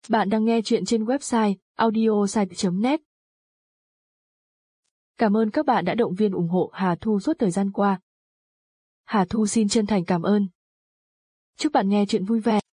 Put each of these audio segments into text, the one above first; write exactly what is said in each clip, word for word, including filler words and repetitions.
Bạn đang nghe chuyện trên website audiosite chấm net. Cảm ơn các bạn đã động viên ủng hộ Hà Thu suốt thời gian qua. Hà Thu xin chân thành cảm ơn. Chúc bạn nghe chuyện vui vẻ.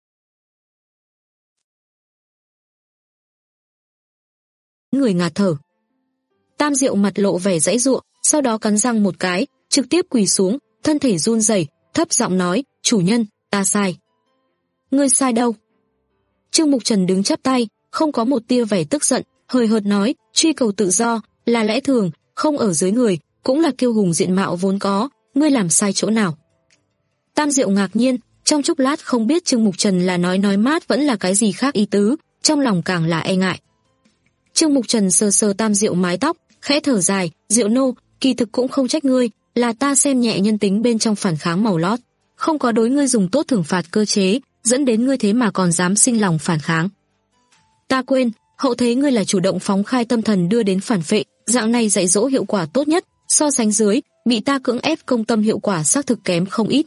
Người ngạt thở. Tam Diệu mặt lộ vẻ giãy giụa, sau đó cắn răng một cái, trực tiếp quỳ xuống, thân thể run rẩy, thấp giọng nói, chủ nhân, ta sai. Ngươi sai đâu? Trương Mục Trần đứng chắp tay, không có một tia vẻ tức giận, hời hợt nói, truy cầu tự do, là lẽ thường, không ở dưới người, cũng là kiêu hùng diện mạo vốn có, ngươi làm sai chỗ nào? Tam Diệu ngạc nhiên, trong chốc lát không biết Trương Mục Trần là nói nói mát vẫn là cái gì khác ý tứ, trong lòng càng là e ngại. Trương Mục Trần sờ sờ Tam Diệu mái tóc, khẽ thở dài, Diệu nô, kỳ thực cũng không trách ngươi, là ta xem nhẹ nhân tính bên trong phản kháng màu lót, không có đối ngươi dùng tốt thưởng phạt cơ chế, dẫn đến ngươi thế mà còn dám sinh lòng phản kháng. Ta quên, hậu thế ngươi là chủ động phóng khai tâm thần đưa đến phản phệ, dạng này dạy dỗ hiệu quả tốt nhất, so sánh dưới, bị ta cưỡng ép công tâm hiệu quả xác thực kém không ít.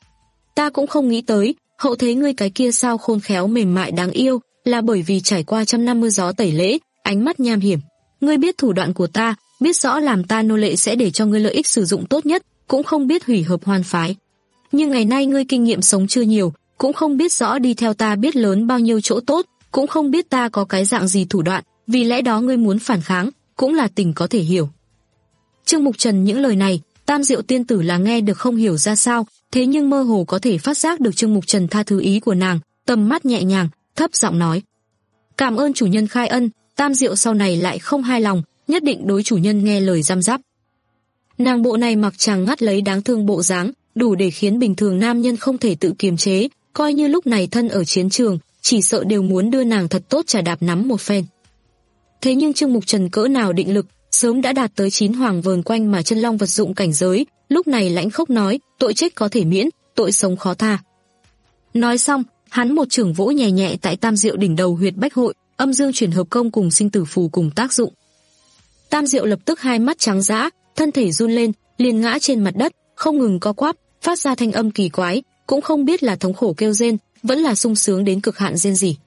Ta cũng không nghĩ tới, hậu thế ngươi cái kia sao khôn khéo mềm mại đáng yêu, là bởi vì trải qua trăm năm mưa gió tẩy lễ, ánh mắt nham hiểm. Ngươi biết thủ đoạn của ta, biết rõ làm ta nô lệ sẽ để cho ngươi lợi ích sử dụng tốt nhất, cũng không biết hủy hợp hoan phái. Nhưng ngày nay ngươi kinh nghiệm sống chưa nhiều, cũng không biết rõ đi theo ta biết lớn bao nhiêu chỗ tốt, cũng không biết ta có cái dạng gì thủ đoạn, vì lẽ đó ngươi muốn phản kháng, cũng là tình có thể hiểu. Trương Mục Trần những lời này, Tam Diệu tiên tử là nghe được không hiểu ra sao, thế nhưng mơ hồ có thể phát giác được Trương Mục Trần tha thứ ý của nàng, tầm mắt nhẹ nhàng, thấp giọng nói: "Cảm ơn chủ nhân khai ân, Tam Diệu sau này lại không hài lòng, nhất định đối chủ nhân nghe lời giam giáp." Nàng bộ này mặc chàng ngắt lấy đáng thương bộ dáng, đủ để khiến bình thường nam nhân không thể tự kiềm chế, coi như lúc này thân ở chiến trường, chỉ sợ đều muốn đưa nàng thật tốt trà đạp nắm một phen. Thế nhưng Trương Mục Trần cỡ nào định lực, sớm đã đạt tới chín hoàng vờn quanh mà chân long vật dụng cảnh giới, lúc này lãnh khốc nói, tội chết có thể miễn, tội sống khó tha. Nói xong, hắn một chưởng vỗ nhẹ nhẹ tại Tam Diệu đỉnh đầu huyệt bách hội, âm dương chuyển hợp công cùng sinh tử phù cùng tác dụng. Tam Diệu lập tức hai mắt trắng dã, thân thể run lên, liền ngã trên mặt đất, không ngừng co quắp, phát ra thanh âm kỳ quái, cũng không biết là thống khổ kêu rên, vẫn là sung sướng đến cực hạn rên rỉ.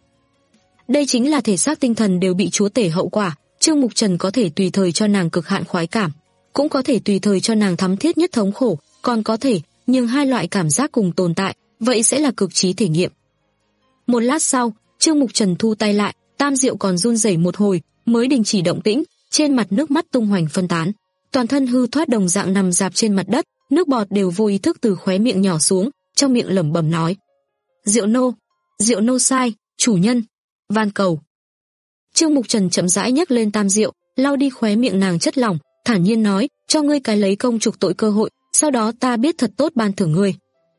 Đây chính là thể xác tinh thần đều bị chúa tể hậu quả, Trương Mục Trần có thể tùy thời cho nàng cực hạn khoái cảm, cũng có thể tùy thời cho nàng thắm thiết nhất thống khổ, còn có thể, nhưng hai loại cảm giác cùng tồn tại, vậy sẽ là cực trí thể nghiệm. Một lát sau, Trương Mục Trần thu tay lại, Tam Diệu còn run rẩy một hồi, mới đình chỉ động tĩnh, trên mặt nước mắt tung hoành phân tán, toàn thân hư thoát đồng dạng nằm dạp trên mặt đất, nước bọt đều vô ý thức từ khóe miệng nhỏ xuống, trong miệng lẩm bẩm nói: "Diệu nô, Diệu nô sai, chủ nhân, van cầu." Trương Mục Trần chậm rãi nhấc lên Tam Diệu, lau đi khóe miệng nàng chất lỏng, thản nhiên nói: "Cho ngươi cái lấy công trục tội cơ hội, sau đó ta biết thật tốt ban thưởng ngươi."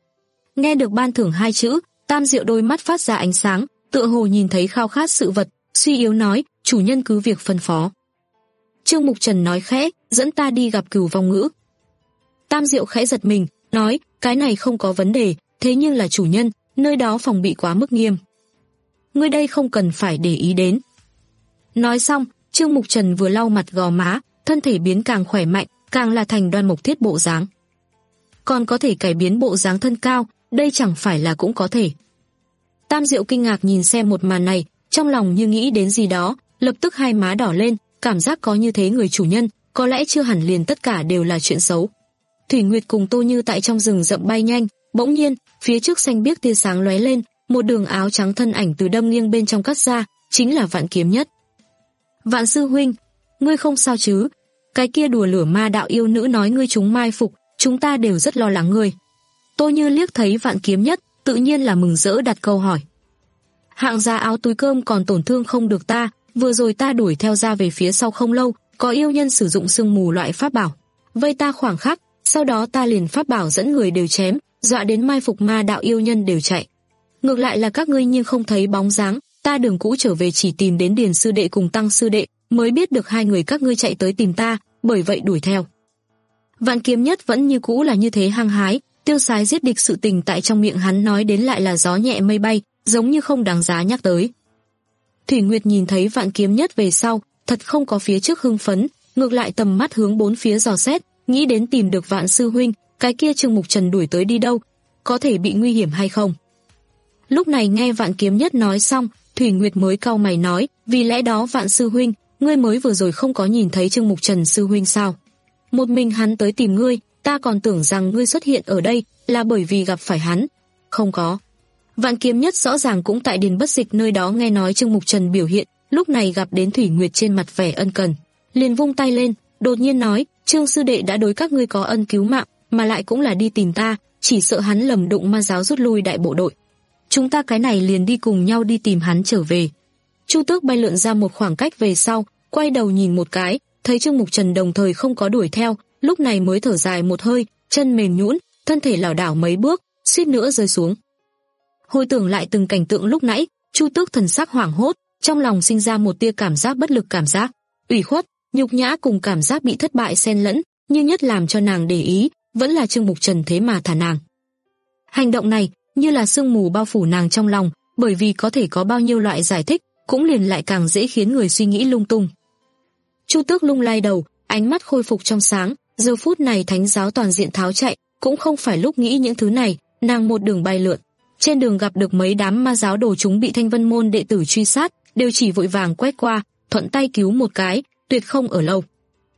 Nghe được ban thưởng hai chữ, Tam Diệu đôi mắt phát ra ánh sáng, tựa hồ nhìn thấy khao khát sự vật, suy yếu nói: "Chủ nhân cứ việc phân phó." Trương Mục Trần nói khẽ: "Dẫn ta đi gặp Cửu Vong Ngữ." Tam Diệu khẽ giật mình, nói: "Cái này không có vấn đề, thế nhưng là chủ nhân, nơi đó phòng bị quá mức nghiêm. Ngươi đây không cần phải để ý đến." Nói xong, Trương Mục Trần vừa lau mặt gò má, thân thể biến càng khỏe mạnh, càng là thành đoan mộc thiết bộ dáng. Còn có thể cải biến bộ dáng thân cao, đây chẳng phải là cũng có thể. Tam Diệu kinh ngạc nhìn xem một màn này, trong lòng như nghĩ đến gì đó, lập tức hai má đỏ lên, cảm giác có như thế người chủ nhân, có lẽ chưa hẳn liền tất cả đều là chuyện xấu. Thủy Nguyệt cùng Tô Như tại trong rừng rậm bay nhanh, bỗng nhiên, phía trước xanh biếc tia sáng lóe lên, một đường áo trắng thân ảnh từ đâm nghiêng bên trong cắt ra, chính là Vạn Kiếm Nhất. "Vạn sư huynh, ngươi không sao chứ? Cái kia đùa lửa ma đạo yêu nữ nói ngươi chúng mai phục, chúng ta đều rất lo lắng ngươi." Tô Như liếc thấy Vạn Kiếm Nhất, tự nhiên là mừng rỡ đặt câu hỏi. "Hạng gia áo túi cơm còn tổn thương không được ta, vừa rồi ta đuổi theo ra về phía sau không lâu, có yêu nhân sử dụng sương mù loại pháp bảo, vây ta khoảng khắc, sau đó ta liền pháp bảo dẫn người đều chém, dọa đến mai phục ma đạo yêu nhân đều chạy. Ngược lại là các ngươi nhưng không thấy bóng dáng, ta đường cũ trở về chỉ tìm đến Điền sư đệ cùng Tăng sư đệ, mới biết được hai người các ngươi chạy tới tìm ta, bởi vậy đuổi theo." Vạn Kiếm Nhất vẫn như cũ là như thế hăng hái, tiêu sái giết địch sự tình tại trong miệng hắn nói đến lại là gió nhẹ mây bay, giống như không đáng giá nhắc tới. Thủy Nguyệt nhìn thấy Vạn Kiếm Nhất về sau, thật không có phía trước hưng phấn, ngược lại tầm mắt hướng bốn phía dò xét, nghĩ đến tìm được Vạn sư huynh, cái kia Trương Mục Trần đuổi tới đi đâu, có thể bị nguy hiểm hay không. Lúc này nghe Vạn Kiếm Nhất nói xong, Thủy Nguyệt mới cau mày nói, vì lẽ đó Vạn sư huynh, ngươi mới vừa rồi không có nhìn thấy Trương Mục Trần sư huynh sao? Một mình hắn tới tìm ngươi, ta còn tưởng rằng ngươi xuất hiện ở đây là bởi vì gặp phải hắn. Không có. Vạn Kiếm Nhất rõ ràng cũng tại Điền Bất Dịch nơi đó nghe nói Trương Mục Trần biểu hiện, lúc này gặp đến Thủy Nguyệt trên mặt vẻ ân cần, liền vung tay lên, đột nhiên nói, Trương sư đệ đã đối các ngươi có ân cứu mạng, mà lại cũng là đi tìm ta, chỉ sợ hắn lầm đụng ma giáo rút lui đại bộ đội. Chúng ta cái này liền đi cùng nhau đi tìm hắn trở về. Chu Tước bay lượn ra một khoảng cách về sau, quay đầu nhìn một cái, thấy Trương Mục Trần đồng thời không có đuổi theo, lúc này mới thở dài một hơi, chân mềm nhũn, thân thể lảo đảo mấy bước, suýt nữa rơi xuống. Hồi tưởng lại từng cảnh tượng lúc nãy, Chu Tước thần sắc hoảng hốt, trong lòng sinh ra một tia cảm giác bất lực, cảm giác ủy khuất, nhục nhã cùng cảm giác bị thất bại xen lẫn, nhưng nhất làm cho nàng để ý vẫn là Trương Mục Trần thế mà thả nàng. Hành động này như là sương mù bao phủ nàng trong lòng, bởi vì có thể có bao nhiêu loại giải thích, cũng liền lại càng dễ khiến người suy nghĩ lung tung. Chu Tước lung lay đầu, ánh mắt khôi phục trong sáng, giờ phút này thánh giáo toàn diện tháo chạy, cũng không phải lúc nghĩ những thứ này, nàng một đường bay lượn. Trên đường gặp được mấy đám ma giáo đồ chúng bị Thanh Vân môn đệ tử truy sát, đều chỉ vội vàng quét qua, thuận tay cứu một cái, tuyệt không ở lâu.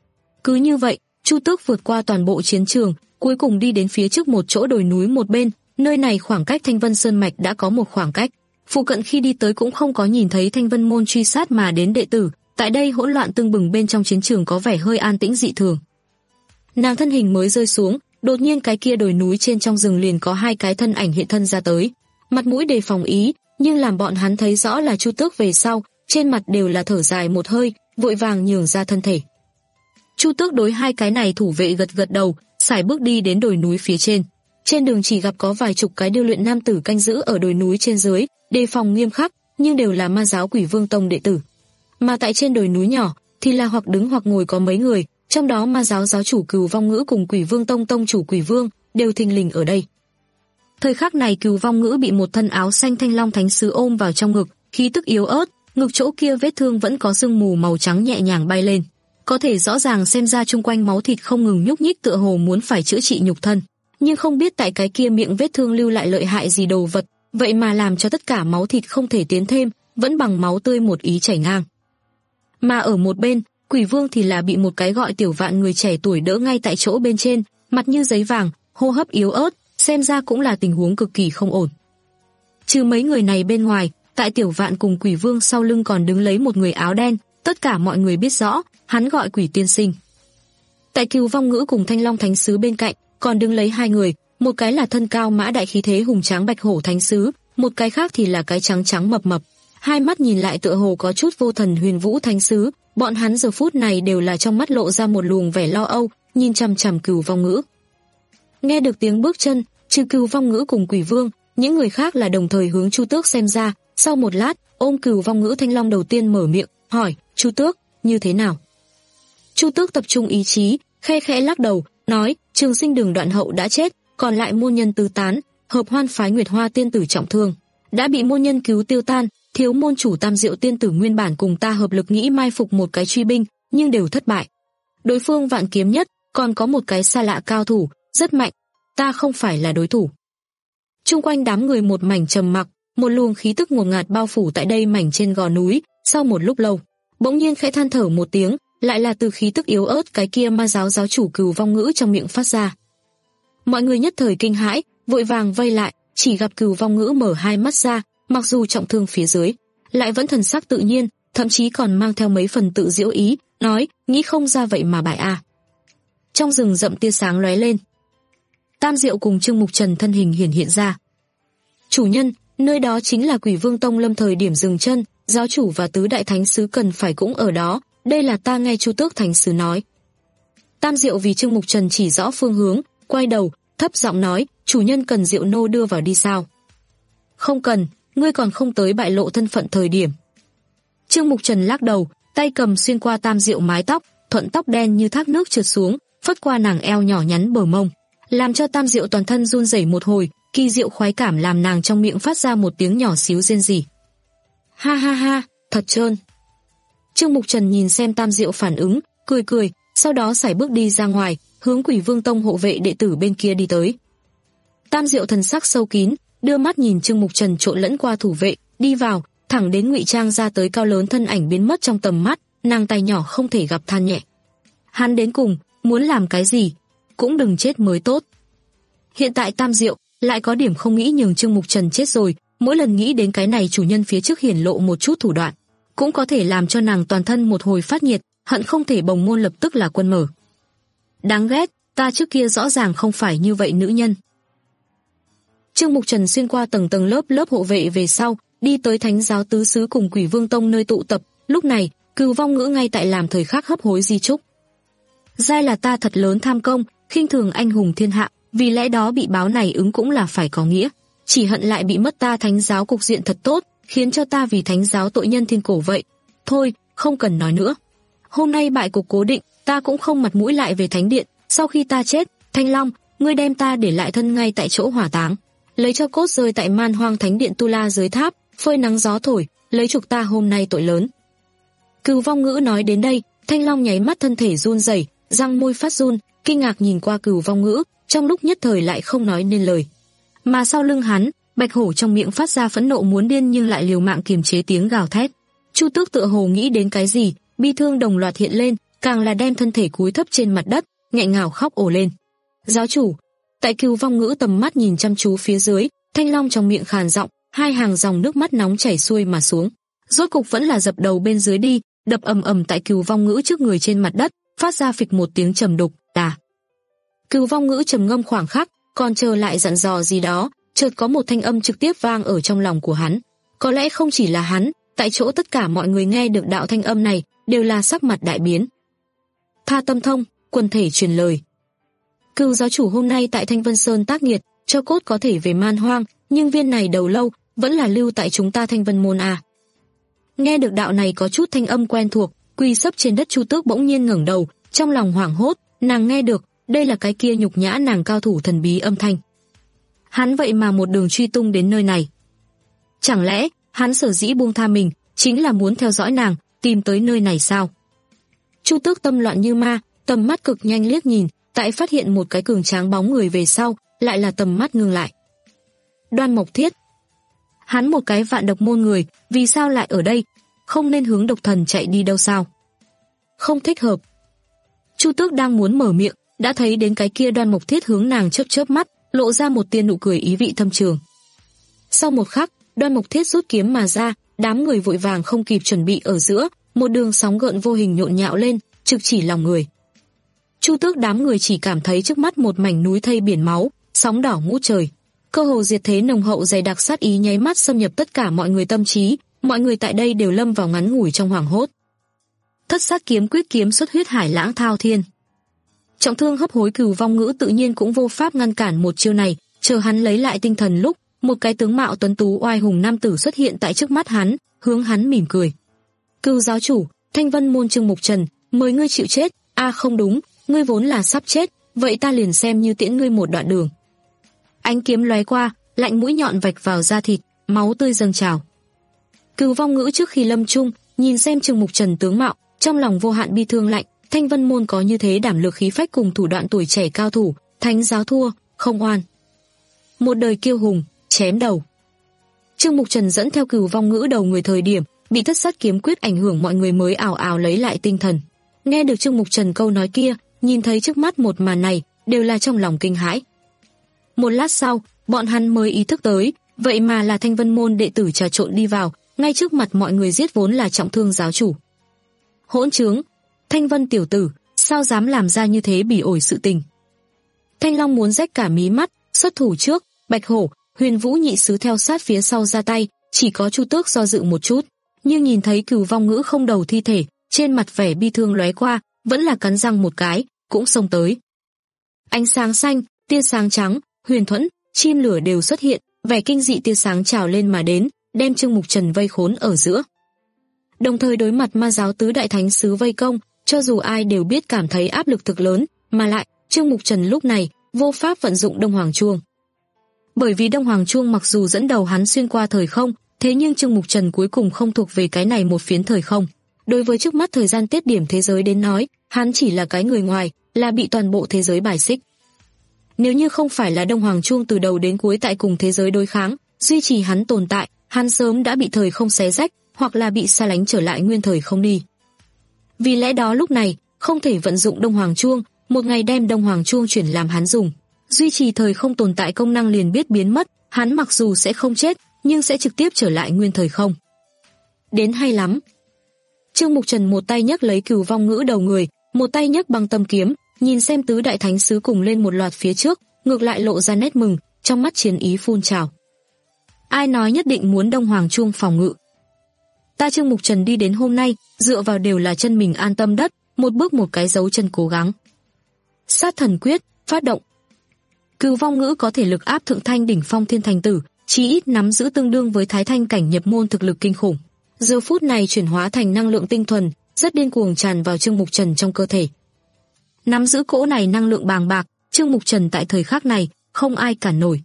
Cứ như vậy, Chu Tước vượt qua toàn bộ chiến trường, cuối cùng đi đến phía trước một chỗ đồi núi một bên, nơi này khoảng cách Thanh Vân Sơn mạch đã có một khoảng cách. Phụ cận khi đi tới cũng không có nhìn thấy Thanh Vân môn truy sát mà đến đệ tử, tại đây hỗn loạn tưng bừng bên trong chiến trường có vẻ hơi an tĩnh dị thường. Nàng thân hình mới rơi xuống, đột nhiên cái kia đồi núi trên trong rừng liền có hai cái thân ảnh hiện thân ra tới, mặt mũi đề phòng ý, nhưng làm bọn hắn thấy rõ là Chu Tước về sau, trên mặt đều là thở dài một hơi, vội vàng nhường ra thân thể. Chu Tước đối hai cái này thủ vệ gật gật đầu, sải bước đi đến đồi núi phía trên. Trên đường chỉ gặp có vài chục cái điêu luyện nam tử canh giữ ở đồi núi trên dưới, đề phòng nghiêm khắc, nhưng đều là ma giáo Quỷ Vương Tông đệ tử. Mà tại trên đồi núi nhỏ thì là hoặc đứng hoặc ngồi có mấy người, trong đó ma giáo giáo chủ Cừu Vong Ngữ cùng Quỷ Vương Tông tông chủ Quỷ Vương đều thình lình ở đây. Thời khắc này Cừu Vong Ngữ bị một thân áo xanh Thanh Long Thánh Sứ ôm vào trong ngực, khí tức yếu ớt, ngực chỗ kia vết thương vẫn có sương mù màu trắng nhẹ nhàng bay lên, có thể rõ ràng xem ra chung quanh máu thịt không ngừng nhúc nhích tựa hồ muốn phải chữa trị nhục thân, nhưng không biết tại cái kia miệng vết thương lưu lại lợi hại gì đồ vật, vậy mà làm cho tất cả máu thịt không thể tiến thêm, vẫn bằng máu tươi một ý chảy ngang. Mà ở một bên, Quỷ Vương thì là bị một cái gọi Tiểu Vạn người trẻ tuổi đỡ ngay tại chỗ bên trên, mặt như giấy vàng, hô hấp yếu ớt, xem ra cũng là tình huống cực kỳ không ổn. Trừ mấy người này bên ngoài, tại Tiểu Vạn cùng Quỷ Vương sau lưng còn đứng lấy một người áo đen, tất cả mọi người biết rõ, hắn gọi Quỷ Tiên Sinh. Tại Cừu Vong Ngữ cùng Thanh Long Thánh Sứ bên cạnh, còn đứng lấy hai người, một cái là thân cao mã đại khí thế hùng tráng Bạch Hổ Thánh Sứ, một cái khác thì là cái trắng trắng mập mập, hai mắt nhìn lại tựa hồ có chút vô thần Huyền Vũ Thánh Sứ, bọn hắn giờ phút này đều là trong mắt lộ ra một luồng vẻ lo âu, nhìn chằm chằm Cừu Vong Ngữ. Nghe được tiếng bước chân, trừ Cừu Vong Ngữ cùng Quỷ Vương, những người khác là đồng thời hướng Chu Tước xem ra, sau một lát, ôm Cừu Vong Ngữ Thanh Long đầu tiên mở miệng, hỏi, Chu Tước, như thế nào? Chu Tước tập trung ý chí, khe khẽ lắc đầu, nói, Trường Sinh Đường Đoạn Hậu đã chết, còn lại môn nhân tứ tán, Hợp Hoan phái Nguyệt Hoa tiên tử trọng thương, đã bị môn nhân cứu tiêu tan, thiếu môn chủ Tam Diệu tiên tử nguyên bản cùng ta hợp lực nghĩ mai phục một cái truy binh, nhưng đều thất bại. Đối phương Vạn Kiếm Nhất, còn có một cái xa lạ cao thủ, rất mạnh, ta không phải là đối thủ. Trung quanh đám người một mảnh trầm mặc, một luồng khí tức ngột ngạt bao phủ tại đây mảnh trên gò núi, sau một lúc lâu, bỗng nhiên khẽ than thở một tiếng, lại là từ khí tức yếu ớt cái kia ma giáo giáo chủ Cừu Vong Ngữ trong miệng phát ra. Mọi người nhất thời kinh hãi, vội vàng vây lại, chỉ gặp Cừu Vong Ngữ mở hai mắt ra, mặc dù trọng thương phía dưới, lại vẫn thần sắc tự nhiên, thậm chí còn mang theo mấy phần tự giễu ý, nói, nghĩ không ra vậy mà bại a. Trong rừng rậm tia sáng lóe lên. Tam Diệu cùng Trương Mục Trần thân hình hiển hiện ra. Chủ nhân, nơi đó chính là Quỷ Vương Tông lâm thời điểm dừng chân, giáo chủ và tứ đại thánh sứ cần phải cũng ở đó, đây là ta nghe Chu Tước thánh sứ nói. Tam Diệu vì Trương Mục Trần chỉ rõ phương hướng, quay đầu, thấp giọng nói, chủ nhân cần Diệu nô đưa vào đi sao? Không cần, ngươi còn không tới bại lộ thân phận thời điểm. Trương Mục Trần lắc đầu, tay cầm xuyên qua Tam Diệu mái tóc, thuận tóc đen như thác nước trượt xuống, phất qua nàng eo nhỏ nhắn bờ mông, làm cho Tam Diệu toàn thân run rẩy một hồi, kỳ diệu khoái cảm làm nàng trong miệng phát ra một tiếng nhỏ xíu rên rỉ. Ha ha ha, thật trơn. Trương Mục Trần nhìn xem Tam Diệu phản ứng, cười cười, sau đó sải bước đi ra ngoài, hướng Quỷ Vương Tông hộ vệ đệ tử bên kia đi tới. Tam Diệu thần sắc sâu kín, đưa mắt nhìn Trương Mục Trần trộn lẫn qua thủ vệ, đi vào, thẳng đến ngụy trang ra tới cao lớn thân ảnh biến mất trong tầm mắt, nàng tay nhỏ không thể gặp than nhẹ. Hắn đến cùng muốn làm cái gì, cũng đừng chết mới tốt. Hiện tại Tam Diệu lại có điểm không nghĩ nhường Trương Mục Trần chết rồi, mỗi lần nghĩ đến cái này chủ nhân phía trước hiển lộ một chút thủ đoạn, cũng có thể làm cho nàng toàn thân một hồi phát nhiệt, hận không thể bồng môn lập tức là quân mở. Đáng ghét, ta trước kia rõ ràng không phải như vậy nữ nhân. Trương Mục Trần xuyên qua tầng tầng lớp lớp hộ vệ về sau, đi tới Thánh giáo tứ xứ cùng Quỷ Vương Tông nơi tụ tập, lúc này, Cừu Vong Ngữ ngay tại làm thời khắc hấp hối di chúc. Giai là ta thật lớn tham công, khinh thường anh hùng thiên hạ, vì lẽ đó bị báo này ứng cũng là phải có nghĩa. Chỉ hận lại bị mất ta Thánh giáo cục diện thật tốt, khiến cho ta vì Thánh giáo tội nhân thiên cổ vậy. Thôi, không cần nói nữa. Hôm nay bại cục cố định, ta cũng không mặt mũi lại về Thánh điện, sau khi ta chết, Thanh Long, ngươi đem ta để lại thân ngay tại chỗ hỏa táng, lấy cho cốt rơi tại Man Hoang Thánh điện tu la dưới tháp, phơi nắng gió thổi, lấy trục ta hôm nay tội lớn. Cừu Vong Ngữ nói đến đây, Thanh Long nháy mắt thân thể run rẩy, răng môi phát run, kinh ngạc nhìn qua Cừu Vong Ngữ, trong lúc nhất thời lại không nói nên lời. Mà sau lưng hắn, Bạch Hổ trong miệng phát ra phẫn nộ muốn điên nhưng lại liều mạng kiềm chế tiếng gào thét. Chu Tước tựa hồ nghĩ đến cái gì, bi thương đồng loạt hiện lên, càng là đem thân thể cúi thấp trên mặt đất, nghẹn ngào khóc ồ lên. Giáo chủ, tại Cừu Vong Ngữ tầm mắt nhìn chăm chú phía dưới, Thanh Long trong miệng khàn giọng, hai hàng dòng nước mắt nóng chảy xuôi mà xuống. Rốt cục vẫn là dập đầu bên dưới đi, đập ầm ầm tại Cừu Vong Ngữ trước người trên mặt đất, phát ra phịch một tiếng trầm đục, đà. Cừu Vong Ngữ trầm ngâm khoảng khắc, còn chờ lại dặn dò gì đó, chợt có một thanh âm trực tiếp vang ở trong lòng của hắn. Có lẽ không chỉ là hắn, tại chỗ tất cả mọi người nghe được đạo thanh âm này đều là sắc mặt đại biến. Tha Tâm Thông, quần thể truyền lời. Cừu giáo chủ hôm nay tại Thanh Vân Sơn tác nghiệt, cho cốt có thể về Man Hoang, nhưng viên này đầu lâu vẫn là lưu tại chúng ta Thanh Vân môn à. Nghe được đạo này có chút thanh âm quen thuộc, quỳ sấp trên đất Chu Tước bỗng nhiên ngẩng đầu, trong lòng hoảng hốt, nàng nghe được, đây là cái kia nhục nhã nàng cao thủ thần bí âm thanh. Hắn vậy mà một đường truy tung đến nơi này. Chẳng lẽ, hắn sở dĩ buông tha mình, chính là muốn theo dõi nàng, tìm tới nơi này sao? Chu Tước tâm loạn như ma, tầm mắt cực nhanh liếc nhìn, tại phát hiện một cái cường tráng bóng người về sau, lại là tầm mắt ngưng lại. Đoan Mộc Thiết. Hắn một cái vạn độc môn người, vì sao lại ở đây? Không nên hướng độc thần chạy đi đâu sao? Không thích hợp. Chu Tước đang muốn mở miệng, đã thấy đến cái kia Đoan Mộc Thiết hướng nàng chớp chớp mắt, lộ ra một tia nụ cười ý vị thâm trường. Sau một khắc, Đoan Mộc Thiết rút kiếm mà ra, đám người vội vàng không kịp chuẩn bị ở giữa, một đường sóng gợn vô hình nhộn nhạo lên, trực chỉ lòng người. Chu Tước đám người chỉ cảm thấy trước mắt một mảnh núi thây biển máu, sóng đỏ ngút trời. Cơ hồ diệt thế nồng hậu dày đặc sát ý nháy mắt xâm nhập tất cả mọi người tâm trí, mọi người tại đây đều lâm vào ngắn ngủi trong hoảng hốt. Thất sát kiếm quyết kiếm xuất huyết hải lãng thao thiên. Trọng thương hấp hối Cừu Vong Ngữ tự nhiên cũng vô pháp ngăn cản một chiêu này, chờ hắn lấy lại tinh thần lúc, một cái tướng mạo tuấn tú oai hùng nam tử xuất hiện tại trước mắt hắn, hướng hắn mỉm cười. Cừu giáo chủ, Thanh Vân môn Trương Mục Trần, mời ngươi chịu chết. A à không đúng, ngươi vốn là sắp chết, vậy ta liền xem như tiễn ngươi một đoạn đường. Ánh kiếm lóe qua, lạnh mũi nhọn vạch vào da thịt, máu tươi dâng trào. Cừu Vong Ngữ trước khi lâm chung, nhìn xem Trương Mục Trần tướng mạo, trong lòng vô hạn bi thương lạnh, Thanh Vân môn có như thế đảm lược khí phách cùng thủ đoạn tuổi trẻ cao thủ, Thánh giáo thua, không oan. Một đời kiêu hùng, chém đầu. Trương Mục Trần dẫn theo Cừu Vong Ngữ đầu người thời điểm, bị thất sát kiếm quyết ảnh hưởng mọi người mới ảo ảo lấy lại tinh thần. Nghe được Trương Mục Trần câu nói kia, nhìn thấy trước mắt một màn này, đều là trong lòng kinh hãi. Một lát sau, bọn hắn mới ý thức tới, vậy mà là Thanh Vân môn đệ tử trà trộn đi vào, ngay trước mặt mọi người giết vốn là trọng thương giáo chủ. Hỗn trướng, Thanh Vân tiểu tử, sao dám làm ra như thế bỉ ổi sự tình. Thanh Long muốn rách cả mí mắt, xuất thủ trước, Bạch Hổ, Huyền Vũ nhị sứ theo sát phía sau ra tay, chỉ có Chu Tước do dự một chút, nhưng nhìn thấy Cừu Vong Ngữ không đầu thi thể, trên mặt vẻ bi thương lóe qua, vẫn là cắn răng một cái, cũng xông tới. Ánh sáng xanh, tia sáng trắng, huyền thuẫn, chim lửa đều xuất hiện, vẻ kinh dị tia sáng trào lên mà đến, đem Trương Mục Trần vây khốn ở giữa. Đồng thời đối mặt ma giáo tứ đại thánh sứ vây công, cho dù ai đều biết cảm thấy áp lực thực lớn, mà lại, Trương Mục Trần lúc này vô pháp vận dụng Đông Hoàng Chuông. Bởi vì Đông Hoàng Chuông mặc dù dẫn đầu hắn xuyên qua thời không, thế nhưng Trương Mục Trần cuối cùng không thuộc về cái này một phiến thời không. Đối với trước mắt thời gian tiết điểm thế giới đến nói, hắn chỉ là cái người ngoài, là bị toàn bộ thế giới bài xích. Nếu như không phải là Đông Hoàng Chuông từ đầu đến cuối tại cùng thế giới đối kháng, duy trì hắn tồn tại, hắn sớm đã bị thời không xé rách, hoặc là bị xa lánh trở lại nguyên thời không đi. Vì lẽ đó lúc này, không thể vận dụng Đông Hoàng Chuông, một ngày đem Đông Hoàng Chuông chuyển làm hắn dùng. Duy trì thời không tồn tại công năng liền biết biến mất, hắn mặc dù sẽ không chết, nhưng sẽ trực tiếp trở lại nguyên thời không. Đến hay lắm. Trương Mục Trần một tay nhấc lấy Cửu Vong Ngữ đầu người, một tay nhấc Băng Tâm kiếm, nhìn xem tứ đại thánh sứ cùng lên một loạt phía trước, ngược lại lộ ra nét mừng, trong mắt chiến ý phun trào. Ai nói nhất định muốn Đông Hoàng Chuông phòng ngự? Ta Trương Mục Trần đi đến hôm nay, dựa vào đều là chân mình an tâm đất, một bước một cái dấu chân cố gắng. Sát thần quyết, phát động. Cửu Vong Ngữ có thể lực áp thượng thanh đỉnh phong thiên thành tử, chí ít nắm giữ tương đương với thái thanh cảnh nhập môn thực lực kinh khủng. Giờ phút này chuyển hóa thành năng lượng tinh thuần, rất điên cuồng tràn vào Trương Mục Trần trong cơ thể. Nắm giữ cỗ này năng lượng bàng bạc, Trương Mục Trần tại thời khắc này không ai cản nổi.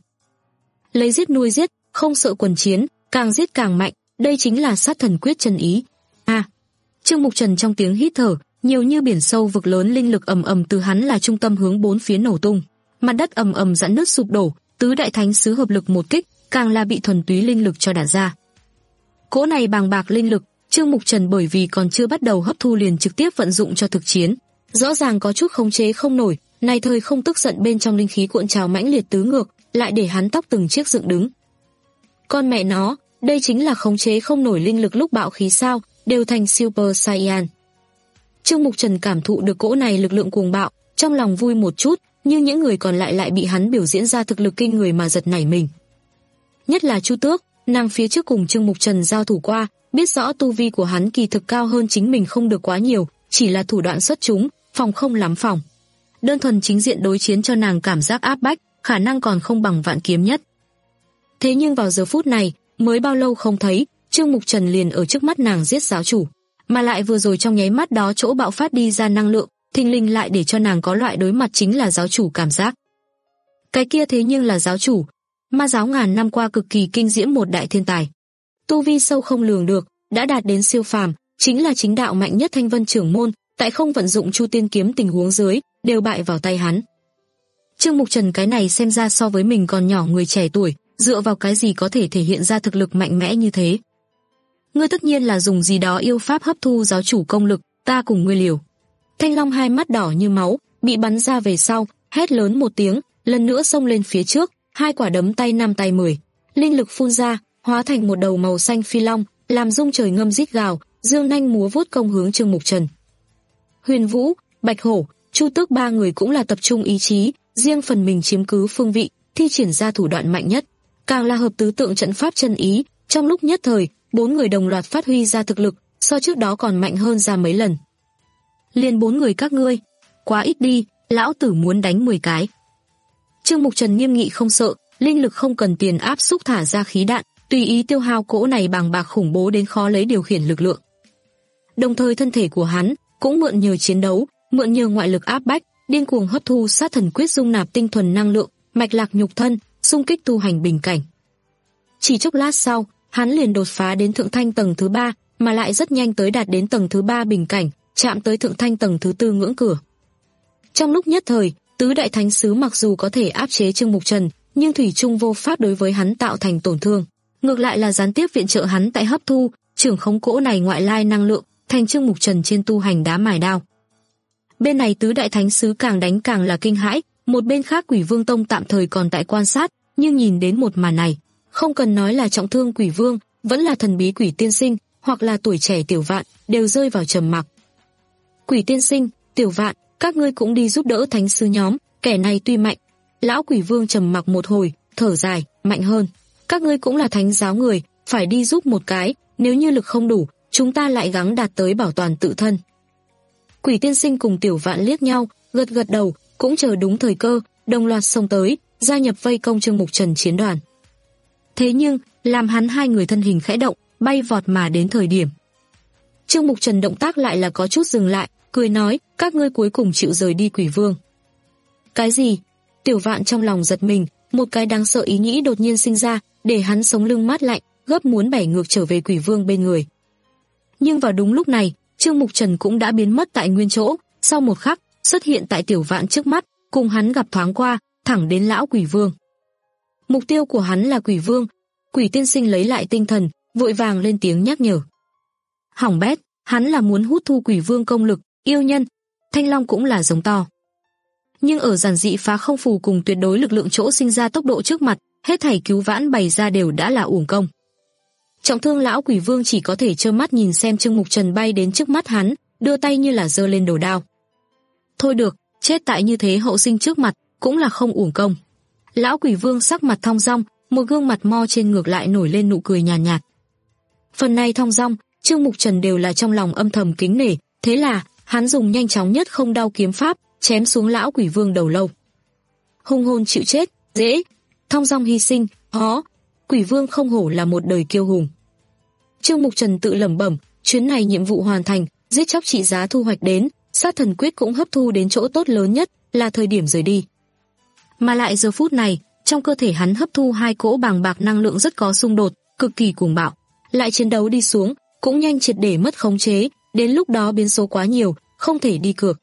Lấy giết nuôi giết, không sợ quần chiến, càng giết càng mạnh, đây chính là sát thần quyết chân ý. A. À, Trương Mục Trần trong tiếng hít thở, nhiều như biển sâu vực lớn linh lực ầm ầm từ hắn là trung tâm hướng bốn phía nổ tung, mặt đất ầm ầm giãn nứt sụp đổ, tứ đại thánh sứ hợp lực một kích, càng là bị thuần túy linh lực cho đả ra. Cỗ này bàng bạc linh lực, Trương Mục Trần bởi vì còn chưa bắt đầu hấp thu liền trực tiếp vận dụng cho thực chiến, rõ ràng có chút khống chế không nổi, này thời không tức giận bên trong linh khí cuộn trào mãnh liệt tứ ngược, lại để hắn tóc từng chiếc dựng đứng. Con mẹ nó, đây chính là khống chế không nổi linh lực lúc bạo khí sao, đều thành Super Saiyan. Trương Mục Trần cảm thụ được cỗ này lực lượng cuồng bạo, trong lòng vui một chút, nhưng những người còn lại lại bị hắn biểu diễn ra thực lực kinh người mà giật nảy mình. Nhất là Chu Tước, nàng phía trước cùng Trương Mục Trần giao thủ qua, biết rõ tu vi của hắn kỳ thực cao hơn chính mình không được quá nhiều, chỉ là thủ đoạn xuất chúng, phòng không lắm phòng. Đơn thuần chính diện đối chiến cho nàng cảm giác áp bách, khả năng còn không bằng Vạn Kiếm Nhất. Thế nhưng vào giờ phút này, mới bao lâu không thấy, Trương Mục Trần liền ở trước mắt nàng giết giáo chủ, mà lại vừa rồi trong nháy mắt đó chỗ bạo phát đi ra năng lượng, thình lình lại để cho nàng có loại đối mặt chính là giáo chủ cảm giác. Cái kia thế nhưng là giáo chủ, ma giáo ngàn năm qua cực kỳ kinh diễm một đại thiên tài. Tu vi sâu không lường được, đã đạt đến siêu phàm, chính là chính đạo mạnh nhất Thanh Vân trưởng môn, tại không vận dụng Chu Tiên kiếm tình huống dưới, đều bại vào tay hắn. Trương Mục Trần cái này xem ra so với mình còn nhỏ người trẻ tuổi, dựa vào cái gì có thể thể hiện ra thực lực mạnh mẽ như thế? Ngươi tất nhiên là dùng gì đó yêu pháp hấp thu giáo chủ công lực, ta cùng ngươi liều. Thanh Long hai mắt đỏ như máu, bị bắn ra về sau, hét lớn một tiếng, lần nữa xông lên phía trước, hai quả đấm tay năm tay mười, linh lực phun ra, hóa thành một đầu màu xanh phi long, làm rung trời ngâm rít gào, dương nanh múa vuốt công hướng Trương Mục Trần. Huyền Vũ, Bạch Hổ, Chu Tước ba người cũng là tập trung ý chí, riêng phần mình chiếm cứ phương vị, thi triển ra thủ đoạn mạnh nhất, càng là hợp tứ tượng trận pháp chân ý, trong lúc nhất thời, bốn người đồng loạt phát huy ra thực lực, so trước đó còn mạnh hơn ra mấy lần. Liền bốn người các ngươi, quá ít đi, lão tử muốn đánh mười cái. Trương Mục Trần nghiêm nghị không sợ, linh lực không cần tiền áp xúc thả ra khí đạn, tùy ý tiêu hao cỗ này bàng bạc khủng bố đến khó lấy điều khiển lực lượng. Đồng thời thân thể của hắn cũng mượn nhờ chiến đấu, mượn nhờ ngoại lực áp bách, điên cuồng hấp thu sát thần quyết dung nạp tinh thuần năng lượng, mạch lạc nhục thân, xung kích tu hành bình cảnh. Chỉ chốc lát sau, hắn liền đột phá đến thượng thanh tầng thứ ba, mà lại rất nhanh tới đạt đến tầng thứ ba bình cảnh, chạm tới thượng thanh tầng thứ tư ngưỡng cửa. Trong lúc nhất thời, tứ đại thánh sứ mặc dù có thể áp chế Trương Mục Trần, nhưng thủy chung vô pháp đối với hắn tạo thành tổn thương, ngược lại là gián tiếp viện trợ hắn tại hấp thu, trưởng khống cỗ này ngoại lai năng lượng, thành Trương Mục Trần trên tu hành đá mài đao. Bên này tứ đại thánh sứ càng đánh càng là kinh hãi, một bên khác Quỷ Vương Tông tạm thời còn tại quan sát, nhưng nhìn đến một màn này, không cần nói là trọng thương Quỷ Vương, vẫn là thần bí Quỷ Tiên Sinh, hoặc là tuổi trẻ Tiểu Vạn, đều rơi vào trầm mặc. Quỷ Tiên Sinh, Tiểu Vạn, các ngươi cũng đi giúp đỡ thánh sứ nhóm, kẻ này tuy mạnh. Lão Quỷ Vương trầm mặc một hồi, thở dài, mạnh hơn. Các ngươi cũng là thánh giáo người, phải đi giúp một cái, nếu như lực không đủ, chúng ta lại gắng đạt tới bảo toàn tự thân. Quỷ Tiên Sinh cùng Tiểu Vạn liếc nhau, gật gật đầu, cũng chờ đúng thời cơ, đồng loạt xông tới, gia nhập vây công Trương Mục Trần chiến đoàn. Thế nhưng, làm hắn hai người thân hình khẽ động, bay vọt mà đến thời điểm. Trương Mục Trần động tác lại là có chút dừng lại, cười nói, các ngươi cuối cùng chịu rời đi Quỷ Vương. Cái gì? Tiểu Vạn trong lòng giật mình, một cái đáng sợ ý nghĩ đột nhiên sinh ra, để hắn sống lưng mát lạnh, gấp muốn bẻ ngược trở về Quỷ Vương bên người. Nhưng vào đúng lúc này, Trương Mục Trần cũng đã biến mất tại nguyên chỗ, sau một khắc, xuất hiện tại Tiểu Vạn trước mắt, cùng hắn gặp thoáng qua, thẳng đến lão Quỷ Vương. Mục tiêu của hắn là Quỷ Vương, Quỷ tiên sinh lấy lại tinh thần, vội vàng lên tiếng nhắc nhở. Hỏng bét, hắn là muốn hút thu Quỷ Vương công lực, yêu nhân. Thanh Long cũng là giống to. Nhưng ở giản dị phá không phù cùng tuyệt đối lực lượng chỗ sinh ra tốc độ trước mặt, hết thảy cứu vãn bày ra đều đã là uổng công. Trọng thương lão Quỷ Vương chỉ có thể trơ mắt nhìn xem Trương Mục Trần bay đến trước mắt hắn, đưa tay như là giơ lên đầu đao. Thôi được, chết tại như thế hậu sinh trước mặt, cũng là không uổng công. Lão Quỷ Vương sắc mặt thong dong, một gương mặt mo trên ngược lại nổi lên nụ cười nhàn nhạt, nhạt. Phần này thong dong, Trương Mục Trần đều là trong lòng âm thầm kính nể, thế là hắn dùng nhanh chóng nhất không đau kiếm pháp, chém xuống lão Quỷ Vương đầu lâu. Hung hồn chịu chết, dễ, thong dong hy sinh, hó, Quỷ Vương không hổ là một đời kiêu hùng. Trương Mục Trần tự lẩm bẩm, chuyến này nhiệm vụ hoàn thành, giết chóc trị giá thu hoạch đến, sát thần quyết cũng hấp thu đến chỗ tốt lớn nhất, là thời điểm rời đi. Mà lại giờ phút này, trong cơ thể hắn hấp thu hai cỗ bàng bạc năng lượng rất có xung đột, cực kỳ cuồng bạo, lại chiến đấu đi xuống, cũng nhanh triệt để mất khống chế, đến lúc đó biến số quá nhiều, không thể đi cược.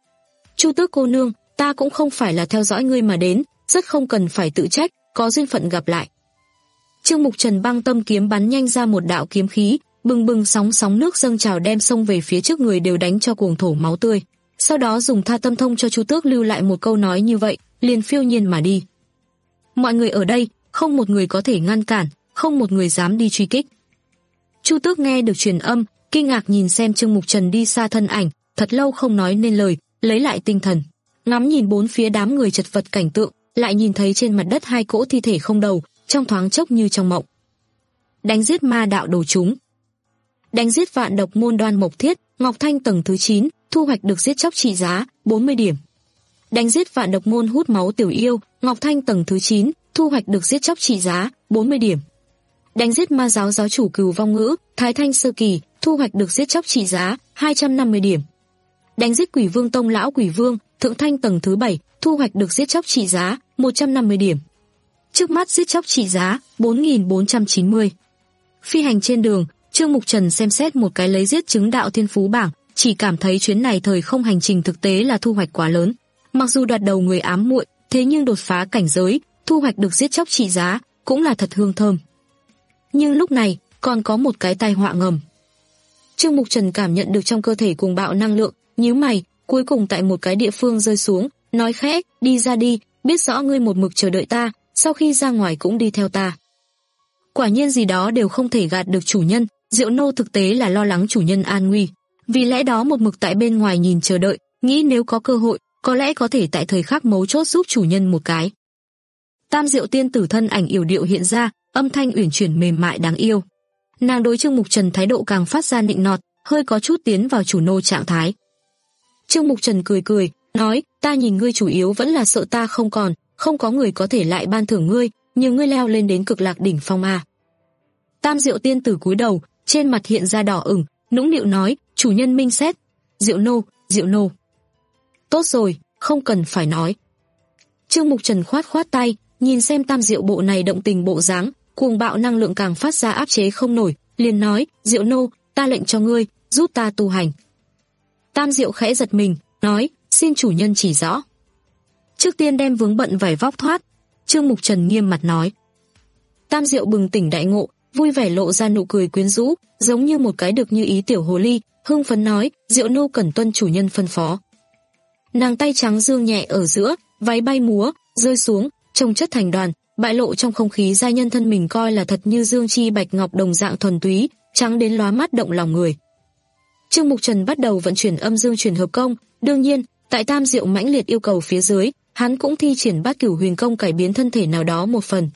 Chu Tước cô nương, ta cũng không phải là theo dõi ngươi mà đến, rất không cần phải tự trách, có duyên phận gặp lại. Trương Mục Trần băng tâm kiếm bắn nhanh ra một đạo kiếm khí, bừng bừng sóng sóng nước dâng trào đem xông về phía trước người đều đánh cho cuồng thổ máu tươi. Sau đó dùng tha tâm thông cho Chu Tước lưu lại một câu nói như vậy, liền phiêu nhiên mà đi. Mọi người ở đây, không một người có thể ngăn cản, không một người dám đi truy kích. Chu Tước nghe được truyền âm, kinh ngạc nhìn xem Trương Mục Trần đi xa thân ảnh, thật lâu không nói nên lời, lấy lại tinh thần, ngắm nhìn bốn phía đám người chật vật cảnh tượng, lại nhìn thấy trên mặt đất hai cỗ thi thể không đầu, trong thoáng chốc như trong mộng. Đánh giết ma đạo đồ chúng. Đánh giết vạn độc môn Đoan Mộc Thiết, Ngọc Thanh tầng thứ chín, thu hoạch được giết chóc trị giá bốn mươi điểm. Đánh giết vạn độc môn hút máu tiểu yêu, Ngọc Thanh tầng thứ chín, thu hoạch được giết chóc trị giá bốn mươi điểm. Đánh giết ma giáo giáo chủ Cừu Vong Ngữ, Thái Thanh sơ kỳ, thu hoạch được giết chóc trị giá hai trăm năm mươi điểm. Đánh giết Quỷ Vương tông lão Quỷ Vương, Thượng Thanh tầng thứ bảy, thu hoạch được giết chóc trị giá một trăm năm mươi điểm. Trước mắt giết chóc trị giá bốn nghìn bốn trăm chín mươi. Phi hành trên đường, Trương Mục Trần xem xét một cái lấy giết chứng đạo thiên phú bảng, chỉ cảm thấy chuyến này thời không hành trình thực tế là thu hoạch quá lớn. Mặc dù đoạt đầu người ám muội, thế nhưng đột phá cảnh giới, thu hoạch được giết chóc trị giá, cũng là thật hương thơm. Nhưng lúc này, còn có một cái tai họa ngầm. Trương Mục Trần cảm nhận được trong cơ thể cuồng bạo năng lượng, nhíu mày, cuối cùng tại một cái địa phương rơi xuống, nói khẽ, đi ra đi, biết rõ ngươi một mực chờ đợi ta, sau khi ra ngoài cũng đi theo ta. Quả nhiên gì đó đều không thể gạt được chủ nhân, Diệu Nô thực tế là lo lắng chủ nhân an nguy, vì lẽ đó một mực tại bên ngoài nhìn chờ đợi, nghĩ nếu có cơ hội, có lẽ có thể tại thời khắc mấu chốt giúp chủ nhân một cái. Tam Diệu tiên tử thân ảnh yểu điệu hiện ra, âm thanh uyển chuyển mềm mại đáng yêu. Nàng đối Trương Mục Trần thái độ càng phát ra nịnh nọt, hơi có chút tiến vào chủ nô trạng thái. Trương Mục Trần cười cười, nói, ta nhìn ngươi chủ yếu vẫn là sợ ta không còn, không có người có thể lại ban thưởng ngươi, nhưng ngươi leo lên đến cực lạc đỉnh phong a. Tam Diệu tiên tử cúi đầu, trên mặt hiện ra đỏ ửng, nũng nịu nói, chủ nhân minh xét. Diệu nô, Diệu nô. Tốt rồi, không cần phải nói. Trương Mục Trần khoát khoát tay, nhìn xem Tam Diệu bộ này động tình bộ dáng, cuồng bạo năng lượng càng phát ra áp chế không nổi, liền nói, Diệu nô, ta lệnh cho ngươi, giúp ta tu hành. Tam Diệu khẽ giật mình, nói, xin chủ nhân chỉ rõ. Trước tiên đem vướng bận vải vóc thoát. Trương Mục Trần nghiêm mặt nói. Tam Diệu bừng tỉnh đại ngộ, vui vẻ lộ ra nụ cười quyến rũ, giống như một cái được như ý tiểu hồ ly, hưng phấn nói, Diệu nô cần tuân chủ nhân phân phó. Nàng tay trắng dương nhẹ ở giữa, váy bay múa, rơi xuống, trông chất thành đoàn, bại lộ trong không khí giai nhân thân mình coi là thật như dương chi bạch ngọc đồng dạng thuần túy, trắng đến lóa mắt động lòng người. Trương Mục Trần bắt đầu vận chuyển âm dương chuyển hợp công, đương nhiên, tại Tam Diệu mãnh liệt yêu cầu phía dưới, hắn cũng thi triển Bát Cửu Huyền công cải biến thân thể nào đó một phần.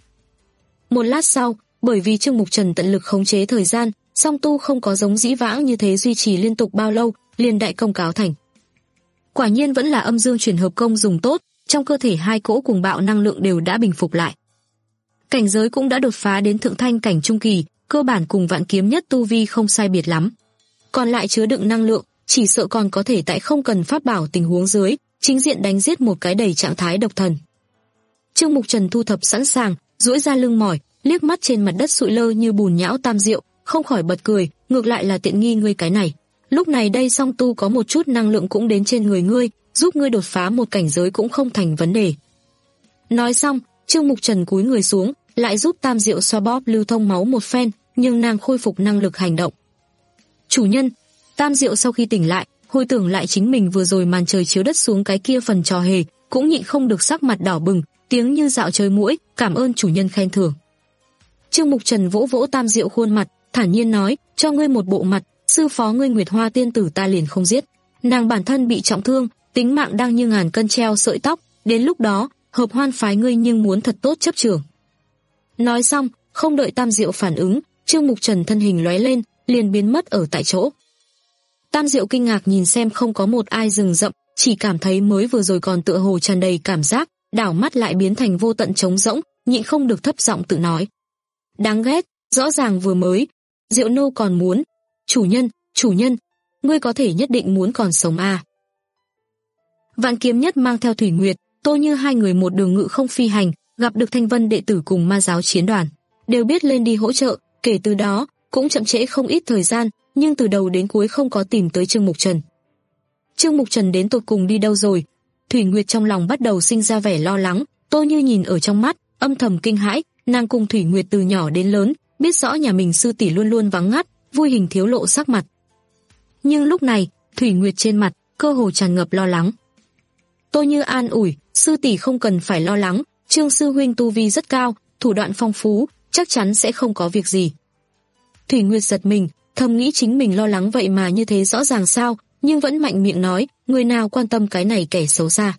Một lát sau, bởi vì Trương Mục Trần tận lực khống chế thời gian, song tu không có giống dĩ vãng như thế duy trì liên tục bao lâu, liền đại công cáo thành. Quả nhiên vẫn là âm dương chuyển hợp công dùng tốt, trong cơ thể hai cỗ cuồng bạo năng lượng đều đã bình phục lại. Cảnh giới cũng đã đột phá đến thượng thanh cảnh trung kỳ, cơ bản cùng vạn kiếm nhất tu vi không sai biệt lắm. Còn lại chứa đựng năng lượng, chỉ sợ còn có thể tại không cần pháp bảo tình huống dưới, chính diện đánh giết một cái đầy trạng thái độc thần. Trương Mục Trần thu thập sẵn sàng, duỗi ra lưng mỏi, liếc mắt trên mặt đất sụi lơ như bùn nhão Tam Diệu, không khỏi bật cười, ngược lại là tiện nghi ngươi cái này. Lúc này đây song tu có một chút năng lượng cũng đến trên người ngươi, giúp ngươi đột phá một cảnh giới cũng không thành vấn đề. Nói xong, Trương Mục Trần cúi người xuống, lại giúp Tam Diệu xoa bóp lưu thông máu một phen, nhưng nàng khôi phục năng lực hành động. Chủ nhân, Tam Diệu sau khi tỉnh lại, hồi tưởng lại chính mình vừa rồi màn trời chiếu đất xuống cái kia phần trò hề, cũng nhịn không được sắc mặt đỏ bừng, tiếng như dạo chơi mũi, cảm ơn chủ nhân khen thưởng. Trương Mục Trần vỗ vỗ Tam Diệu khuôn mặt, thản nhiên nói, cho ngươi một bộ mặt, sư phó ngươi Nguyệt Hoa tiên tử ta liền không giết. Nàng bản thân bị trọng thương, tính mạng đang như ngàn cân treo sợi tóc, đến lúc đó, Hợp Hoan phái ngươi nhưng muốn thật tốt chấp trưởng. Nói xong, không đợi Tam Diệu phản ứng, Trương Mục Trần thân hình lóe lên, liền biến mất ở tại chỗ. Tam Diệu kinh ngạc nhìn xem không có một ai rừng rậm, chỉ cảm thấy mới vừa rồi còn tựa hồ tràn đầy cảm giác, đảo mắt lại biến thành vô tận trống rỗng, nhịn không được thấp giọng tự nói. Đáng ghét, rõ ràng vừa mới, Diệu nô còn muốn, chủ nhân, chủ nhân, ngươi có thể nhất định muốn còn sống à. Vạn Kiếm Nhất mang theo Thủy Nguyệt, Tô Như hai người một đường ngự không phi hành, gặp được Thanh Vân đệ tử cùng ma giáo chiến đoàn, đều biết lên đi hỗ trợ, kể từ đó, cũng chậm trễ không ít thời gian, nhưng từ đầu đến cuối không có tìm tới Trương Mục Trần. Trương Mục Trần đến tột cùng đi đâu rồi? Thủy Nguyệt trong lòng bắt đầu sinh ra vẻ lo lắng, Tô Như nhìn ở trong mắt, âm thầm kinh hãi, nàng cùng Thủy Nguyệt từ nhỏ đến lớn, biết rõ nhà mình sư tỷ luôn luôn vắng ngắt, vui hình thiếu lộ sắc mặt. Nhưng lúc này, Thủy Nguyệt trên mặt, cơ hồ tràn ngập lo lắng. Tô Như an ủi, sư tỷ không cần phải lo lắng, Trương sư huynh tu vi rất cao, thủ đoạn phong phú, chắc chắn sẽ không có việc gì. Thủy Nguyệt giật mình, thầm nghĩ chính mình lo lắng vậy mà như thế rõ ràng sao, nhưng vẫn mạnh miệng nói, người nào quan tâm cái này kẻ xấu xa.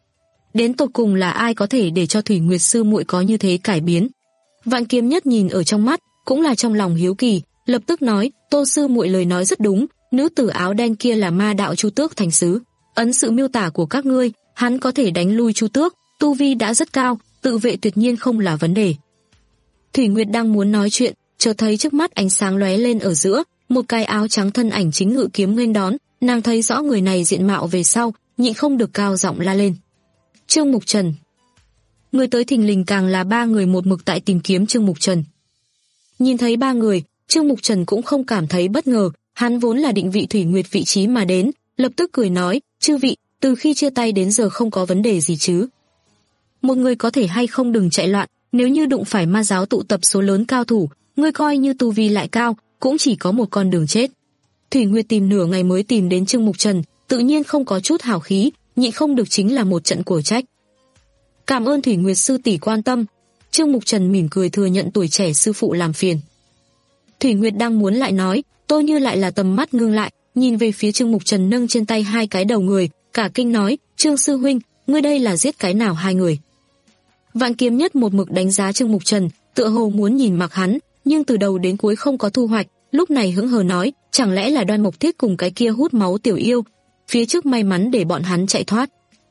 Đến tột cùng là ai có thể để cho Thủy Nguyệt sư muội có như thế cải biến? Vạn Kiếm Nhất nhìn ở trong mắt, cũng là trong lòng hiếu kỳ, lập tức nói, Tô sư muội lời nói rất đúng, nữ tử áo đen kia là ma đạo Chu Tước thành sứ. Ấn sự miêu tả của các ngươi, hắn có thể đánh lui Chu Tước, tu vi đã rất cao, tự vệ tuyệt nhiên không là vấn đề. Thủy Nguyệt đang muốn nói chuyện, chợt thấy trước mắt ánh sáng lóe lên ở giữa, một cái áo trắng thân ảnh chính ngự kiếm nghênh đón, nàng thấy rõ người này diện mạo về sau, nhịn không được cao giọng la lên. Trương Mục Trần. Người tới thình lình càng là ba người một mực tại tìm kiếm Trương Mục Trần. Nhìn thấy ba người, Trương Mục Trần cũng không cảm thấy bất ngờ, hắn vốn là định vị Thủy Nguyệt vị trí mà đến, lập tức cười nói, chư vị, từ khi chia tay đến giờ không có vấn đề gì chứ. Một người có thể hay không đừng chạy loạn, nếu như đụng phải ma giáo tụ tập số lớn cao thủ, ngươi coi như tu vi lại cao, cũng chỉ có một con đường chết. Thủy Nguyệt tìm nửa ngày mới tìm đến Trương Mục Trần, tự nhiên không có chút hào khí, nhịn không được chính là một trận của trách. Cảm ơn Thủy Nguyệt sư tỷ quan tâm. Trương Mục Trần mỉm cười thừa nhận tuổi trẻ sư phụ làm phiền. Thủy Nguyệt đang muốn lại nói, Tô Như lại là tầm mắt ngưng lại, nhìn về phía Trương Mục Trần nâng trên tay hai cái đầu người, cả kinh nói, Trương sư huynh, ngươi đây là giết cái nào hai người? Vạn Kiếm Nhất một mực đánh giá Trương Mục Trần, tựa hồ muốn nhìn mặc hắn, nhưng từ đầu đến cuối không có thu hoạch, lúc này hững hờ nói, chẳng lẽ là Đoan Mộc Thiết cùng cái kia hút máu tiểu yêu, phía trước may mắn để bọn hắn chạy thoát.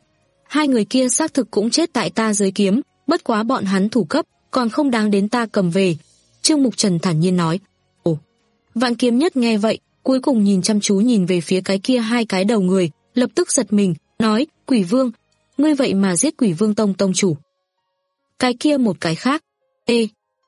Hai người kia xác thực cũng chết tại ta dưới kiếm, bất quá bọn hắn thủ cấp, còn không đáng đến ta cầm về. Trương Mục Trần thản nhiên nói. Ồ. Vạn Kiếm Nhất nghe vậy, cuối cùng nhìn chăm chú nhìn về phía cái kia hai cái đầu người, lập tức giật mình, nói, Quỷ Vương, ngươi vậy mà giết Quỷ Vương tông tông chủ. Cái kia một cái khác. Ê.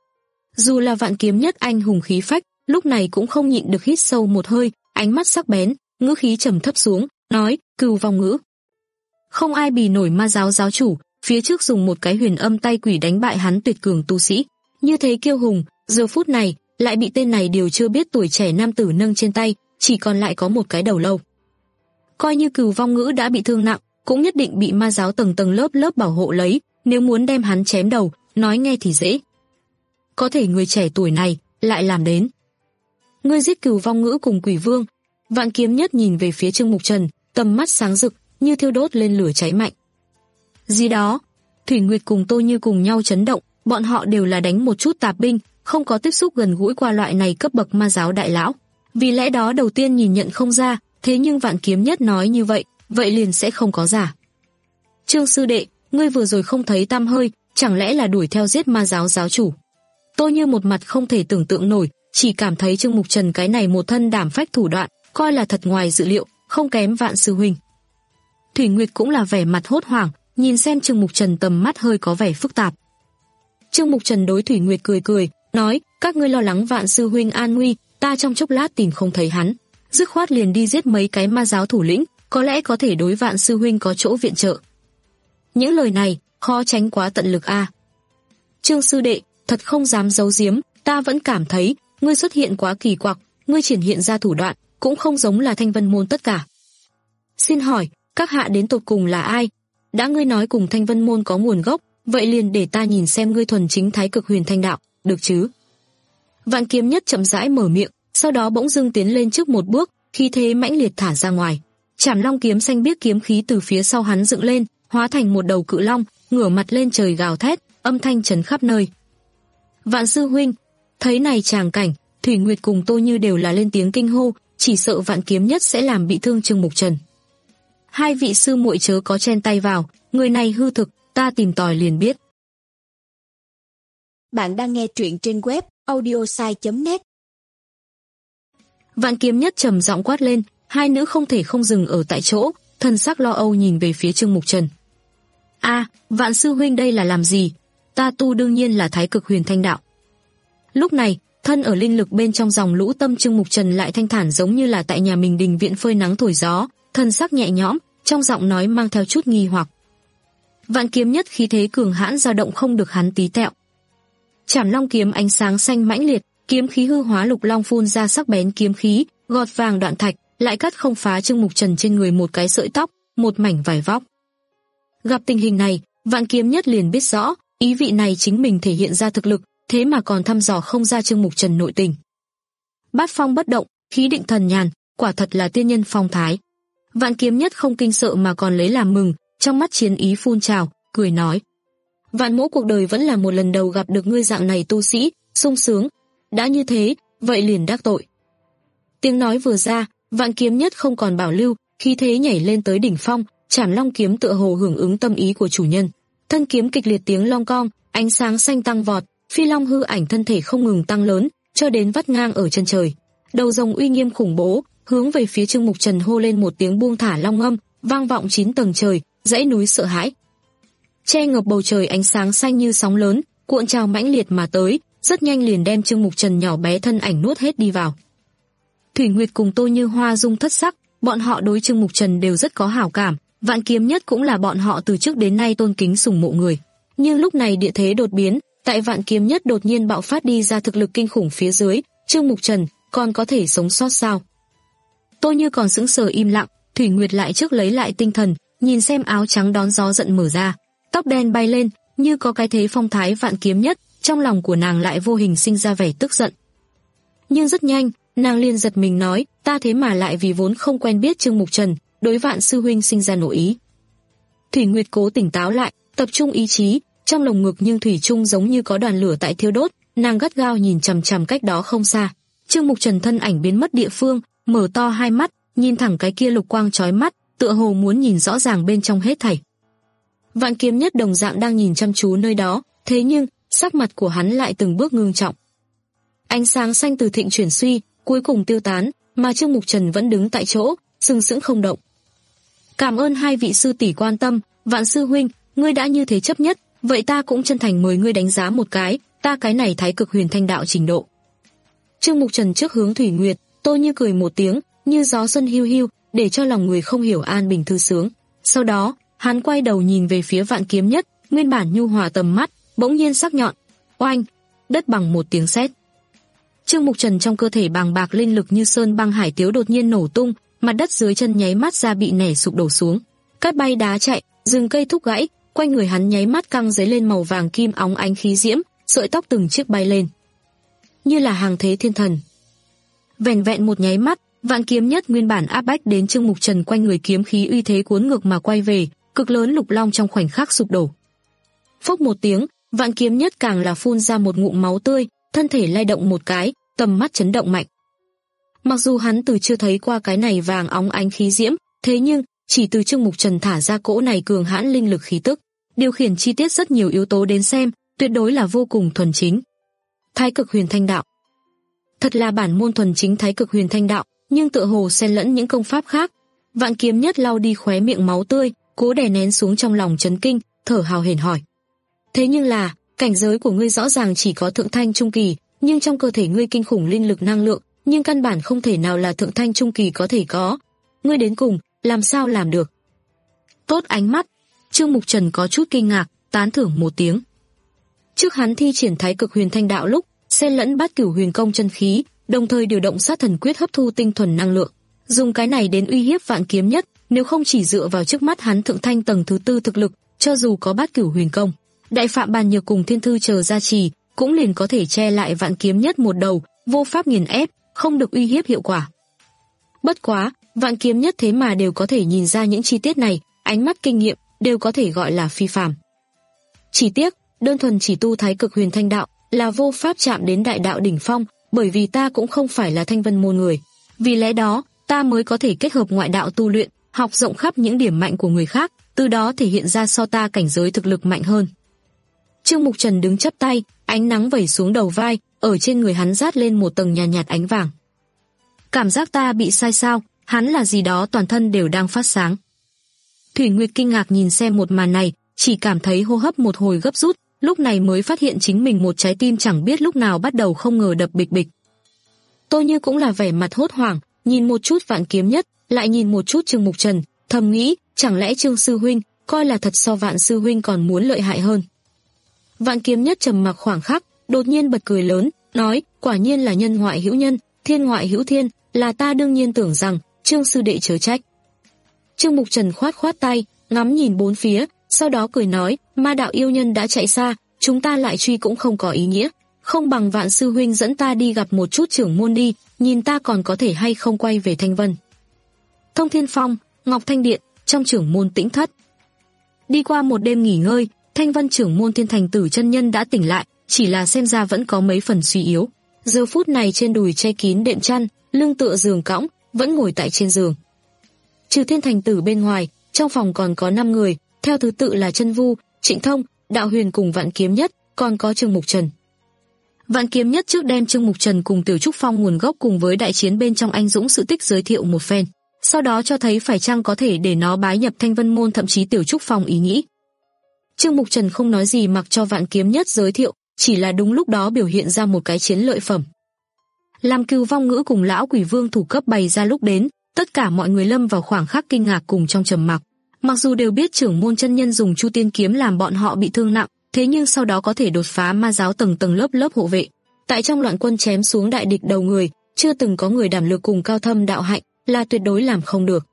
Dù là Vạn Kiếm Nhất anh hùng khí phách, lúc này cũng không nhịn được hít sâu một hơi, ánh mắt sắc bén, ngữ khí trầm thấp xuống, nói, cừu vong ngữ. Không ai bì nổi ma giáo giáo chủ, phía trước dùng một cái huyền âm tay quỷ đánh bại hắn tuyệt cường tu sĩ. Như thế kiêu hùng, giờ phút này, lại bị tên này điều chưa biết tuổi trẻ nam tử nâng trên tay, chỉ còn lại có một cái đầu lâu. Coi như cừu vong ngữ đã bị thương nặng, cũng nhất định bị ma giáo tầng tầng lớp lớp bảo hộ lấy, nếu muốn đem hắn chém đầu, nói nghe thì dễ. Có thể người trẻ tuổi này, lại làm đến. Ngươi giết cừu vong ngữ cùng Quỷ Vương. Vạn Kiếm Nhất nhìn về phía Trương Mục Trần, tầm mắt sáng rực, như thiêu đốt lên lửa cháy mạnh. Gì đó, Thủy Nguyệt cùng Tô Như cùng nhau chấn động, bọn họ đều là đánh một chút tạp binh, không có tiếp xúc gần gũi qua loại này cấp bậc ma giáo đại lão. Vì lẽ đó đầu tiên nhìn nhận không ra, thế nhưng Vạn Kiếm Nhất nói như vậy, vậy liền sẽ không có giả. Trương sư đệ, ngươi vừa rồi không thấy tăm hơi, chẳng lẽ là đuổi theo giết ma giáo giáo chủ? Tô Như một mặt không thể tưởng tượng nổi, chỉ cảm thấy Trương Mục Trần cái này một thân đảm phách thủ đoạn, coi là thật ngoài dự liệu, không kém Vạn sư huynh. Thủy Nguyệt cũng là vẻ mặt hốt hoảng, nhìn xem Trương Mục Trần tầm mắt hơi có vẻ phức tạp. Trương Mục Trần đối Thủy Nguyệt cười cười, nói, các ngươi lo lắng Vạn sư huynh an nguy, ta trong chốc lát tìm không thấy hắn, dứt khoát liền đi giết mấy cái ma giáo thủ lĩnh, có lẽ có thể đối Vạn sư huynh có chỗ viện trợ. Những lời này, khó tránh quá tận lực a. Trương sư đệ, thật không dám giấu giếm, ta vẫn cảm thấy ngươi xuất hiện quá kỳ quặc, ngươi triển hiện ra thủ đoạn cũng không giống là Thanh Vân môn tất cả. Xin hỏi, các hạ đến tột cùng là ai? Đã ngươi nói cùng Thanh Vân môn có nguồn gốc, vậy liền để ta nhìn xem ngươi thuần chính Thái Cực Huyền Thanh đạo, được chứ? Vạn Kiếm Nhất chậm rãi mở miệng, sau đó bỗng dưng tiến lên trước một bước, khí thế mãnh liệt thả ra ngoài. Trảm Long kiếm xanh biếc kiếm khí từ phía sau hắn dựng lên, hóa thành một đầu cự long, ngửa mặt lên trời gào thét, âm thanh chấn khắp nơi. Vạn sư huynh, thấy này tràng cảnh, Thủy Nguyệt cùng Tô Như đều là lên tiếng kinh hô, chỉ sợ Vạn Kiếm Nhất sẽ làm bị thương Trương Mục Trần. Hai vị sư muội chớ có chen tay vào, người này hư thực, ta tìm tòi liền biết. Bạn đang nghe truyện trên web audiosai chấm net. Vạn Kiếm Nhất trầm giọng quát lên, hai nữ không thể không dừng ở tại chỗ, thần sắc lo âu nhìn về phía Trương Mục Trần. A, Vạn sư huynh đây là làm gì? Ta tu đương nhiên là Thái Cực Huyền Thanh đạo. Lúc này, thân ở linh lực bên trong dòng lũ tâm Trương Mục Trần lại thanh thản giống như là tại nhà mình đình viện phơi nắng thổi gió, thần sắc nhẹ nhõm, trong giọng nói mang theo chút nghi hoặc. Vạn Kiếm Nhất khí thế cường hãn dao động không được hắn tí tẹo. Trảm Long kiếm ánh sáng xanh mãnh liệt, kiếm khí hư hóa lục long phun ra sắc bén kiếm khí, gọt vàng đoạn thạch, lại cắt không phá Trương Mục Trần trên người một cái sợi tóc, một mảnh vải vóc. Gặp tình hình này, Vạn Kiếm Nhất liền biết rõ, ý vị này chính mình thể hiện ra thực lực, thế mà còn thăm dò không ra Trương Mục Trần nội tình. Bát phong bất động, khí định thần nhàn, quả thật là tiên nhân phong thái. Vạn Kiếm Nhất không kinh sợ mà còn lấy làm mừng, trong mắt chiến ý phun trào, cười nói: Vạn mỗ cuộc đời vẫn là một lần đầu gặp được ngươi dạng này tu sĩ, sung sướng. Đã như thế, vậy liền đắc tội. Tiếng nói vừa ra, Vạn Kiếm Nhất không còn bảo lưu, khí thế nhảy lên tới đỉnh phong, Trảm Long kiếm tựa hồ hưởng ứng tâm ý của chủ nhân. Thân kiếm kịch liệt tiếng long cong, ánh sáng xanh tăng vọt, phi long hư ảnh thân thể không ngừng tăng lớn, cho đến vắt ngang ở chân trời. Đầu rồng uy nghiêm khủng bố, hướng về phía Trương Mục Trần hô lên một tiếng buông thả long âm, vang vọng chín tầng trời, dãy núi sợ hãi. Che ngập bầu trời ánh sáng xanh như sóng lớn, cuộn trào mãnh liệt mà tới, rất nhanh liền đem Trương Mục Trần nhỏ bé thân ảnh nuốt hết đi vào. Thủy Nguyệt cùng Tô Như Hoa dung thất sắc, bọn họ đối Trương Mục Trần đều rất có hảo cảm, Vạn Kiếm Nhất cũng là bọn họ từ trước đến nay tôn kính sùng mộ người. Nhưng lúc này địa thế đột biến, tại Vạn Kiếm Nhất đột nhiên bạo phát đi ra thực lực kinh khủng phía dưới, Trương Mục Trần còn có thể sống sót sao? Tô Như còn sững sờ im lặng, Thủy Nguyệt lại trước lấy lại tinh thần, nhìn xem áo trắng đón gió giận mở ra, tóc đen bay lên, như có cái thế phong thái Vạn Kiếm Nhất, trong lòng của nàng lại vô hình sinh ra vẻ tức giận. Nhưng rất nhanh, nàng liền giật mình nói, ta thế mà lại vì vốn không quen biết Trương Mục Trần, đối Vạn sư huynh sinh ra nội ý. Thủy Nguyệt cố tỉnh táo lại, tập trung ý chí, trong lồng ngực nhưng thủy chung giống như có đoàn lửa tại thiêu đốt, nàng gắt gao nhìn chằm chằm cách đó không xa. Trương Mục Trần thân ảnh biến mất địa phương, mở to hai mắt, nhìn thẳng cái kia lục quang chói mắt, tựa hồ muốn nhìn rõ ràng bên trong hết thảy. Vạn Kiếm Nhất đồng dạng đang nhìn chăm chú nơi đó, thế nhưng sắc mặt của hắn lại từng bước ngưng trọng. Ánh sáng xanh từ thịnh chuyển suy, cuối cùng tiêu tán, mà Trương Mục Trần vẫn đứng tại chỗ, sừng sững không động. Cảm ơn hai vị sư tỷ quan tâm, Vạn sư huynh, ngươi đã như thế chấp nhất, vậy ta cũng chân thành mời ngươi đánh giá một cái, ta cái này Thái Cực Huyền Thanh đạo trình độ. Trương Mục Trần trước hướng Thủy Nguyệt, Tô Như cười một tiếng, như gió xuân hiu hiu, để cho lòng người không hiểu an bình thư sướng. Sau đó, hắn quay đầu nhìn về phía Vạn Kiếm Nhất, nguyên bản nhu hòa tầm mắt, bỗng nhiên sắc nhọn, oanh, đất bằng một tiếng sét. Trương Mục Trần trong cơ thể bàng bạc linh lực như sơn băng hải tiếu đột nhiên nổ tung, mặt đất dưới chân nháy mắt ra bị nẻ sụp đổ xuống, cát bay đá chạy, rừng cây thúc gãy, quanh người hắn nháy mắt căng giấy lên màu vàng kim óng ánh khí diễm, sợi tóc từng chiếc bay lên, như là hàng thế thiên thần. Vẻn vẹn một nháy mắt, Vạn Kiếm Nhất nguyên bản áp bách đến Trương Mục Trần quanh người kiếm khí uy thế cuốn ngược mà quay về, cực lớn lục long trong khoảnh khắc sụp đổ. Phốc một tiếng, Vạn Kiếm Nhất càng là phun ra một ngụm máu tươi, thân thể lay động một cái, tầm mắt chấn động mạnh. Mặc dù hắn từ chưa thấy qua cái này vàng óng ánh khí diễm, thế nhưng chỉ từ Trương Mục Trần thả ra cỗ này cường hãn linh lực khí tức, điều khiển chi tiết rất nhiều yếu tố đến xem, tuyệt đối là vô cùng thuần chính. Thái Cực Huyền Thanh đạo, thật là bản môn thuần chính Thái Cực Huyền Thanh đạo, nhưng tựa hồ xen lẫn những công pháp khác. Vạn Kiếm Nhất lau đi khóe miệng máu tươi, cố đè nén xuống trong lòng chấn kinh, thở hào hển hỏi: thế nhưng là cảnh giới của ngươi rõ ràng chỉ có thượng thanh trung kỳ, nhưng trong cơ thể ngươi kinh khủng linh lực năng lượng, nhưng căn bản không thể nào là thượng thanh trung kỳ có thể có. Ngươi đến cùng làm sao làm được? Tốt ánh mắt. Trương Mục Trần có chút kinh ngạc, tán thưởng một tiếng. Trước hắn thi triển Thái Cực Huyền Thanh Đạo lúc, xen lẫn Bát Cửu Huyền Công chân khí, đồng thời điều động Sát Thần Quyết hấp thu tinh thuần năng lượng, dùng cái này đến uy hiếp Vạn Kiếm Nhất. Nếu không chỉ dựa vào trước mắt hắn thượng thanh tầng thứ tư thực lực, cho dù có Bát Cửu Huyền Công, Đại Phạm Bàn Nhược cùng Thiên Thư chờ gia trì, cũng liền có thể che lại Vạn Kiếm Nhất một đầu, vô pháp nghiền ép, không được uy hiếp hiệu quả. Bất quá, Vạn Kiếm Nhất thế mà đều có thể nhìn ra những chi tiết này, ánh mắt kinh nghiệm đều có thể gọi là phi phàm. Chỉ tiếc, đơn thuần chỉ tu Thái Cực Huyền Thanh Đạo là vô pháp chạm đến đại đạo đỉnh phong, bởi vì ta cũng không phải là Thanh Vân môn người. Vì lẽ đó, ta mới có thể kết hợp ngoại đạo tu luyện, học rộng khắp những điểm mạnh của người khác, từ đó thể hiện ra so ta cảnh giới thực lực mạnh hơn. Trương Mục Trần đứng chắp tay, ánh nắng vẩy xuống đầu vai, ở trên người hắn rát lên một tầng nhàn nhạt, nhạt ánh vàng. Cảm giác ta bị sai sao, hắn là gì đó toàn thân đều đang phát sáng. Thủy Nguyệt kinh ngạc nhìn xem một màn này, chỉ cảm thấy hô hấp một hồi gấp rút, lúc này mới phát hiện chính mình một trái tim chẳng biết lúc nào bắt đầu không ngờ đập bịch bịch. Tô Như cũng là vẻ mặt hốt hoảng, nhìn một chút Vạn Kiếm Nhất, lại nhìn một chút Trương Mục Trần, thầm nghĩ, chẳng lẽ Trương sư huynh coi là thật so Vạn sư huynh còn muốn lợi hại hơn. Vạn Kiếm Nhất trầm mặc khoảng khắc, đột nhiên bật cười lớn, nói, quả nhiên là nhân ngoại hữu nhân, thiên ngoại hữu thiên, là ta đương nhiên tưởng rằng Trương sư đệ chớ trách. Trương Mục Trần khoát khoát tay, ngắm nhìn bốn phía, sau đó cười nói, ma đạo yêu nhân đã chạy xa, chúng ta lại truy cũng không có ý nghĩa, không bằng Vạn sư huynh dẫn ta đi gặp một chút trưởng môn đi, nhìn ta còn có thể hay không quay về Thanh Vân. Thông Thiên Phong, Ngọc Thanh Điện, trong trưởng môn tĩnh thất. Đi qua một đêm nghỉ ngơi, Thanh Vân trưởng môn Thiên Thành Tử chân nhân đã tỉnh lại, chỉ là xem ra vẫn có mấy phần suy yếu. Giờ phút này trên đùi che kín đệm chăn, lưng tựa giường cõng, vẫn ngồi tại trên giường. Trừ Thiên Thành Tử bên ngoài, trong phòng còn có năm người, theo thứ tự là Chân Vu, Trịnh Thông, Đạo Huyền cùng Vạn Kiếm Nhất, còn có Trương Mục Trần. Vạn Kiếm Nhất trước đem Trương Mục Trần cùng Tiểu Trúc Phong nguồn gốc cùng với đại chiến bên trong anh dũng sự tích giới thiệu một phen, sau đó cho thấy phải chăng có thể để nó bái nhập Thanh Vân môn, thậm chí Tiểu Trúc Phong ý nghĩ. Trương Mục Trần không nói gì mặc cho Vạn Kiếm Nhất giới thiệu, chỉ là đúng lúc đó biểu hiện ra một cái chiến lợi phẩm. Làm Cừu Vong Ngữ cùng lão Quỷ Vương thủ cấp bày ra lúc đến, tất cả mọi người lâm vào khoảng khắc kinh ngạc cùng trong trầm mặc. Mặc dù đều biết trưởng môn chân nhân dùng Chu Tiên kiếm làm bọn họ bị thương nặng, thế nhưng sau đó có thể đột phá ma giáo tầng tầng lớp lớp hộ vệ, tại trong loạn quân chém xuống đại địch đầu người, chưa từng có người đảm lược cùng cao thâm đạo hạnh, là tuyệt đối làm không được.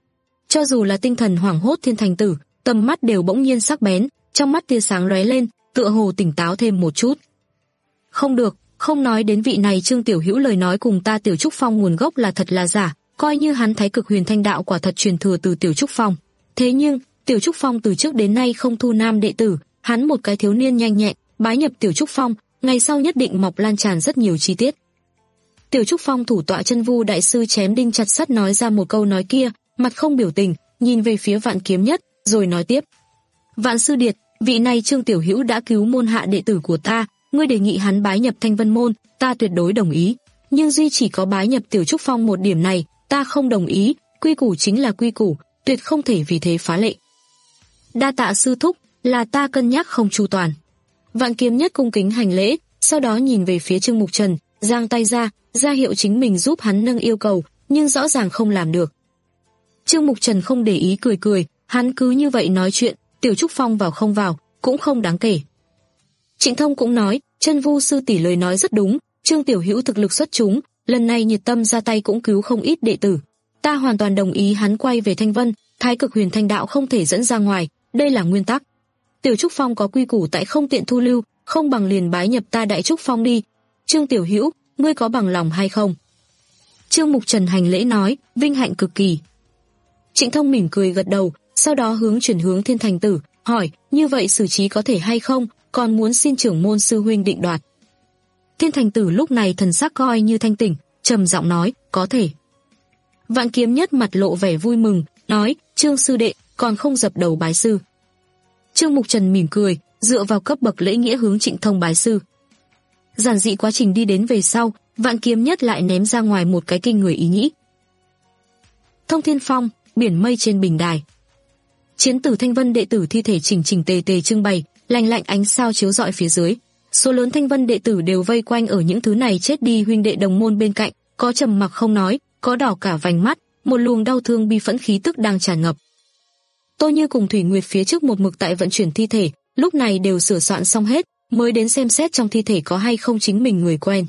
Cho dù là tinh thần hoảng hốt Thiên Thành Tử, tầm mắt đều bỗng nhiên sắc bén, trong mắt tia sáng lóe lên, tựa hồ tỉnh táo thêm một chút. Không được, không nói đến vị này Trương tiểu hữu lời nói cùng ta Tiểu Trúc Phong nguồn gốc là thật là giả, coi như hắn Thái Cực Huyền Thanh Đạo quả thật truyền thừa từ Tiểu Trúc Phong. Thế nhưng, Tiểu Trúc Phong từ trước đến nay không thu nam đệ tử, hắn một cái thiếu niên nhanh nhẹn, bái nhập Tiểu Trúc Phong, ngày sau nhất định mọc lan tràn rất nhiều chi tiết. Tiểu Trúc Phong thủ tọa Chân Vu đại sư chém đinh chặt sắt nói ra một câu nói kia, mặt không biểu tình, nhìn về phía Vạn Kiếm Nhất, rồi nói tiếp. Vạn sư điệt, vị này Trương tiểu hữu đã cứu môn hạ đệ tử của ta, ngươi đề nghị hắn bái nhập Thanh Vân môn, ta tuyệt đối đồng ý. Nhưng duy chỉ có bái nhập Tiểu Trúc Phong một điểm này, ta không đồng ý, quy củ chính là quy củ, tuyệt không thể vì thế phá lệ. Đa tạ sư thúc, là ta cân nhắc không chu toàn. Vạn Kiếm Nhất cung kính hành lễ, sau đó nhìn về phía Trương Mục Trần, giang tay ra, ra hiệu chính mình giúp hắn nâng yêu cầu, nhưng rõ ràng không làm được. Trương Mục Trần không để ý cười cười, hắn cứ như vậy nói chuyện, Tiểu Trúc Phong vào không vào, cũng không đáng kể. Trịnh Thông cũng nói, Chân Vu sư tỷ lời nói rất đúng, Trương tiểu hữu thực lực xuất chúng, lần này nhiệt tâm ra tay cũng cứu không ít đệ tử. Ta hoàn toàn đồng ý hắn quay về Thanh Vân, Thái Cực Huyền Thanh Đạo không thể dẫn ra ngoài, đây là nguyên tắc. Tiểu Trúc Phong có quy củ tại không tiện thu lưu, không bằng liền bái nhập ta Đại Trúc Phong đi. Trương tiểu hữu, ngươi có bằng lòng hay không? Trương Mục Trần hành lễ nói, vinh hạnh cực kỳ. Trịnh Thông mỉm cười gật đầu, sau đó hướng chuyển hướng Thiên Thành Tử, hỏi, như vậy xử trí có thể hay không, còn muốn xin trưởng môn sư huynh định đoạt. Thiên Thành Tử lúc này thần sắc coi như thanh tỉnh, trầm giọng nói, có thể. Vạn Kiếm Nhất mặt lộ vẻ vui mừng, nói, Trương sư đệ, còn không dập đầu bái sư. Trương Mục Trần mỉm cười, dựa vào cấp bậc lễ nghĩa hướng Trịnh Thông bái sư. Giản dị quá trình đi đến về sau, Vạn Kiếm Nhất lại ném ra ngoài một cái kinh người ý nghĩ. Thông Thiên Phong, biển mây trên bình đài. Chiến tử Thanh Vân đệ tử thi thể chỉnh chỉnh tề tề trưng bày, lạnh lạnh ánh sao chiếu rọi phía dưới. Số lớn Thanh Vân đệ tử đều vây quanh ở những thứ này chết đi huynh đệ đồng môn bên cạnh, có trầm mặc không nói, có đỏ cả vành mắt, một luồng đau thương bi phẫn khí tức đang tràn ngập. Tô Như cùng Thủy Nguyệt phía trước một mực tại vận chuyển thi thể, lúc này đều sửa soạn xong hết, mới đến xem xét trong thi thể có hay không chính mình người quen.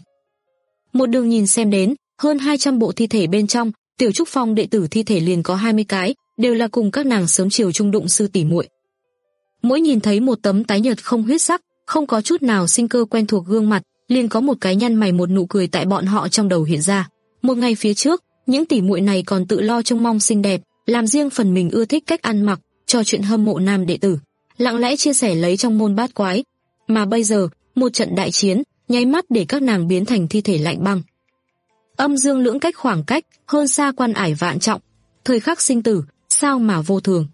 Một đường nhìn xem đến, hơn hai trăm bộ thi thể bên trong, Tiểu Trúc Phong đệ tử thi thể liền có hai mươi cái, đều là cùng các nàng sớm chiều chung đụng sư tỷ muội. Mỗi nhìn thấy một tấm tái nhợt không huyết sắc, không có chút nào sinh cơ quen thuộc gương mặt, liền có một cái nhăn mày một nụ cười tại bọn họ trong đầu hiện ra. Một ngày phía trước, những tỷ muội này còn tự lo trông mong xinh đẹp, làm riêng phần mình ưa thích cách ăn mặc, trò chuyện hâm mộ nam đệ tử, lặng lẽ chia sẻ lấy trong môn bát quái. Mà bây giờ, một trận đại chiến, nháy mắt để các nàng biến thành thi thể lạnh băng. Âm dương lưỡng cách khoảng cách, hơn xa quan ải vạn trọng. Thời khắc sinh tử, sao mà vô thường.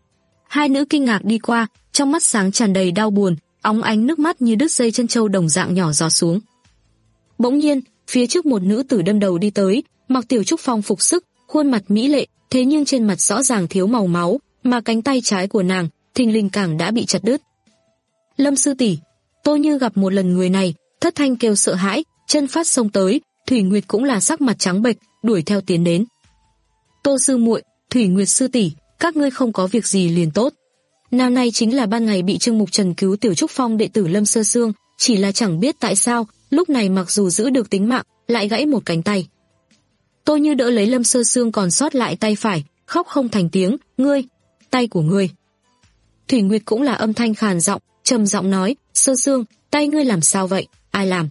Hai nữ kinh ngạc đi qua, trong mắt sáng tràn đầy đau buồn, óng ánh nước mắt như đứt dây chân châu đồng dạng nhỏ giọt xuống. Bỗng nhiên, phía trước một nữ tử đâm đầu đi tới, mặc Tiểu Trúc Phong phục sức, khuôn mặt mỹ lệ, thế nhưng trên mặt rõ ràng thiếu màu máu, mà cánh tay trái của nàng, thình lình càng đã bị chặt đứt. Lâm sư tỷ, Tô Như gặp một lần người này, thất thanh kêu sợ hãi, chân phát xông tới, Thủy Nguyệt cũng là sắc mặt trắng bệch, đuổi theo tiến đến. Tô sư muội, Thủy Nguyệt sư tỷ, các ngươi không có việc gì liền tốt. Nào này chính là ban ngày bị Trương Mục Trần cứu Tiểu Trúc Phong đệ tử Lâm Sơ Sương, chỉ là chẳng biết tại sao, lúc này mặc dù giữ được tính mạng, lại gãy một cánh tay. Tô Như đỡ lấy Lâm Sơ Sương còn sót lại tay phải, khóc không thành tiếng, "Ngươi, tay của ngươi." Thủy Nguyệt cũng là âm thanh khàn giọng, trầm giọng nói, "Sơ Sương, tay ngươi làm sao vậy, ai làm?"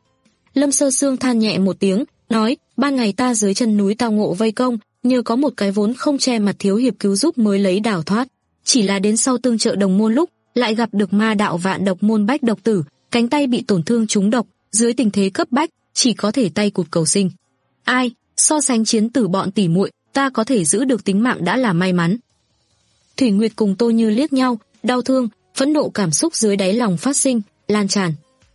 Lâm Sơ Sương than nhẹ một tiếng, nói, "Ban ngày ta dưới chân núi tao ngộ vây công, nhờ có một cái vốn không che mặt thiếu hiệp cứu giúp mới lấy đào thoát. Chỉ là đến sau tương trợ đồng môn lúc, lại gặp được ma đạo vạn độc môn Bách Độc Tử, cánh tay bị tổn thương trúng độc, dưới tình thế cấp bách, chỉ có thể tay cụt cầu sinh. Ai, so sánh chiến tử bọn tỉ muội, ta có thể giữ được tính mạng đã là may mắn." Thủy Nguyệt cùng Tô Như liếc nhau, đau thương, phẫn nộ cảm xúc dưới đáy lòng phát sinh, lan tràn.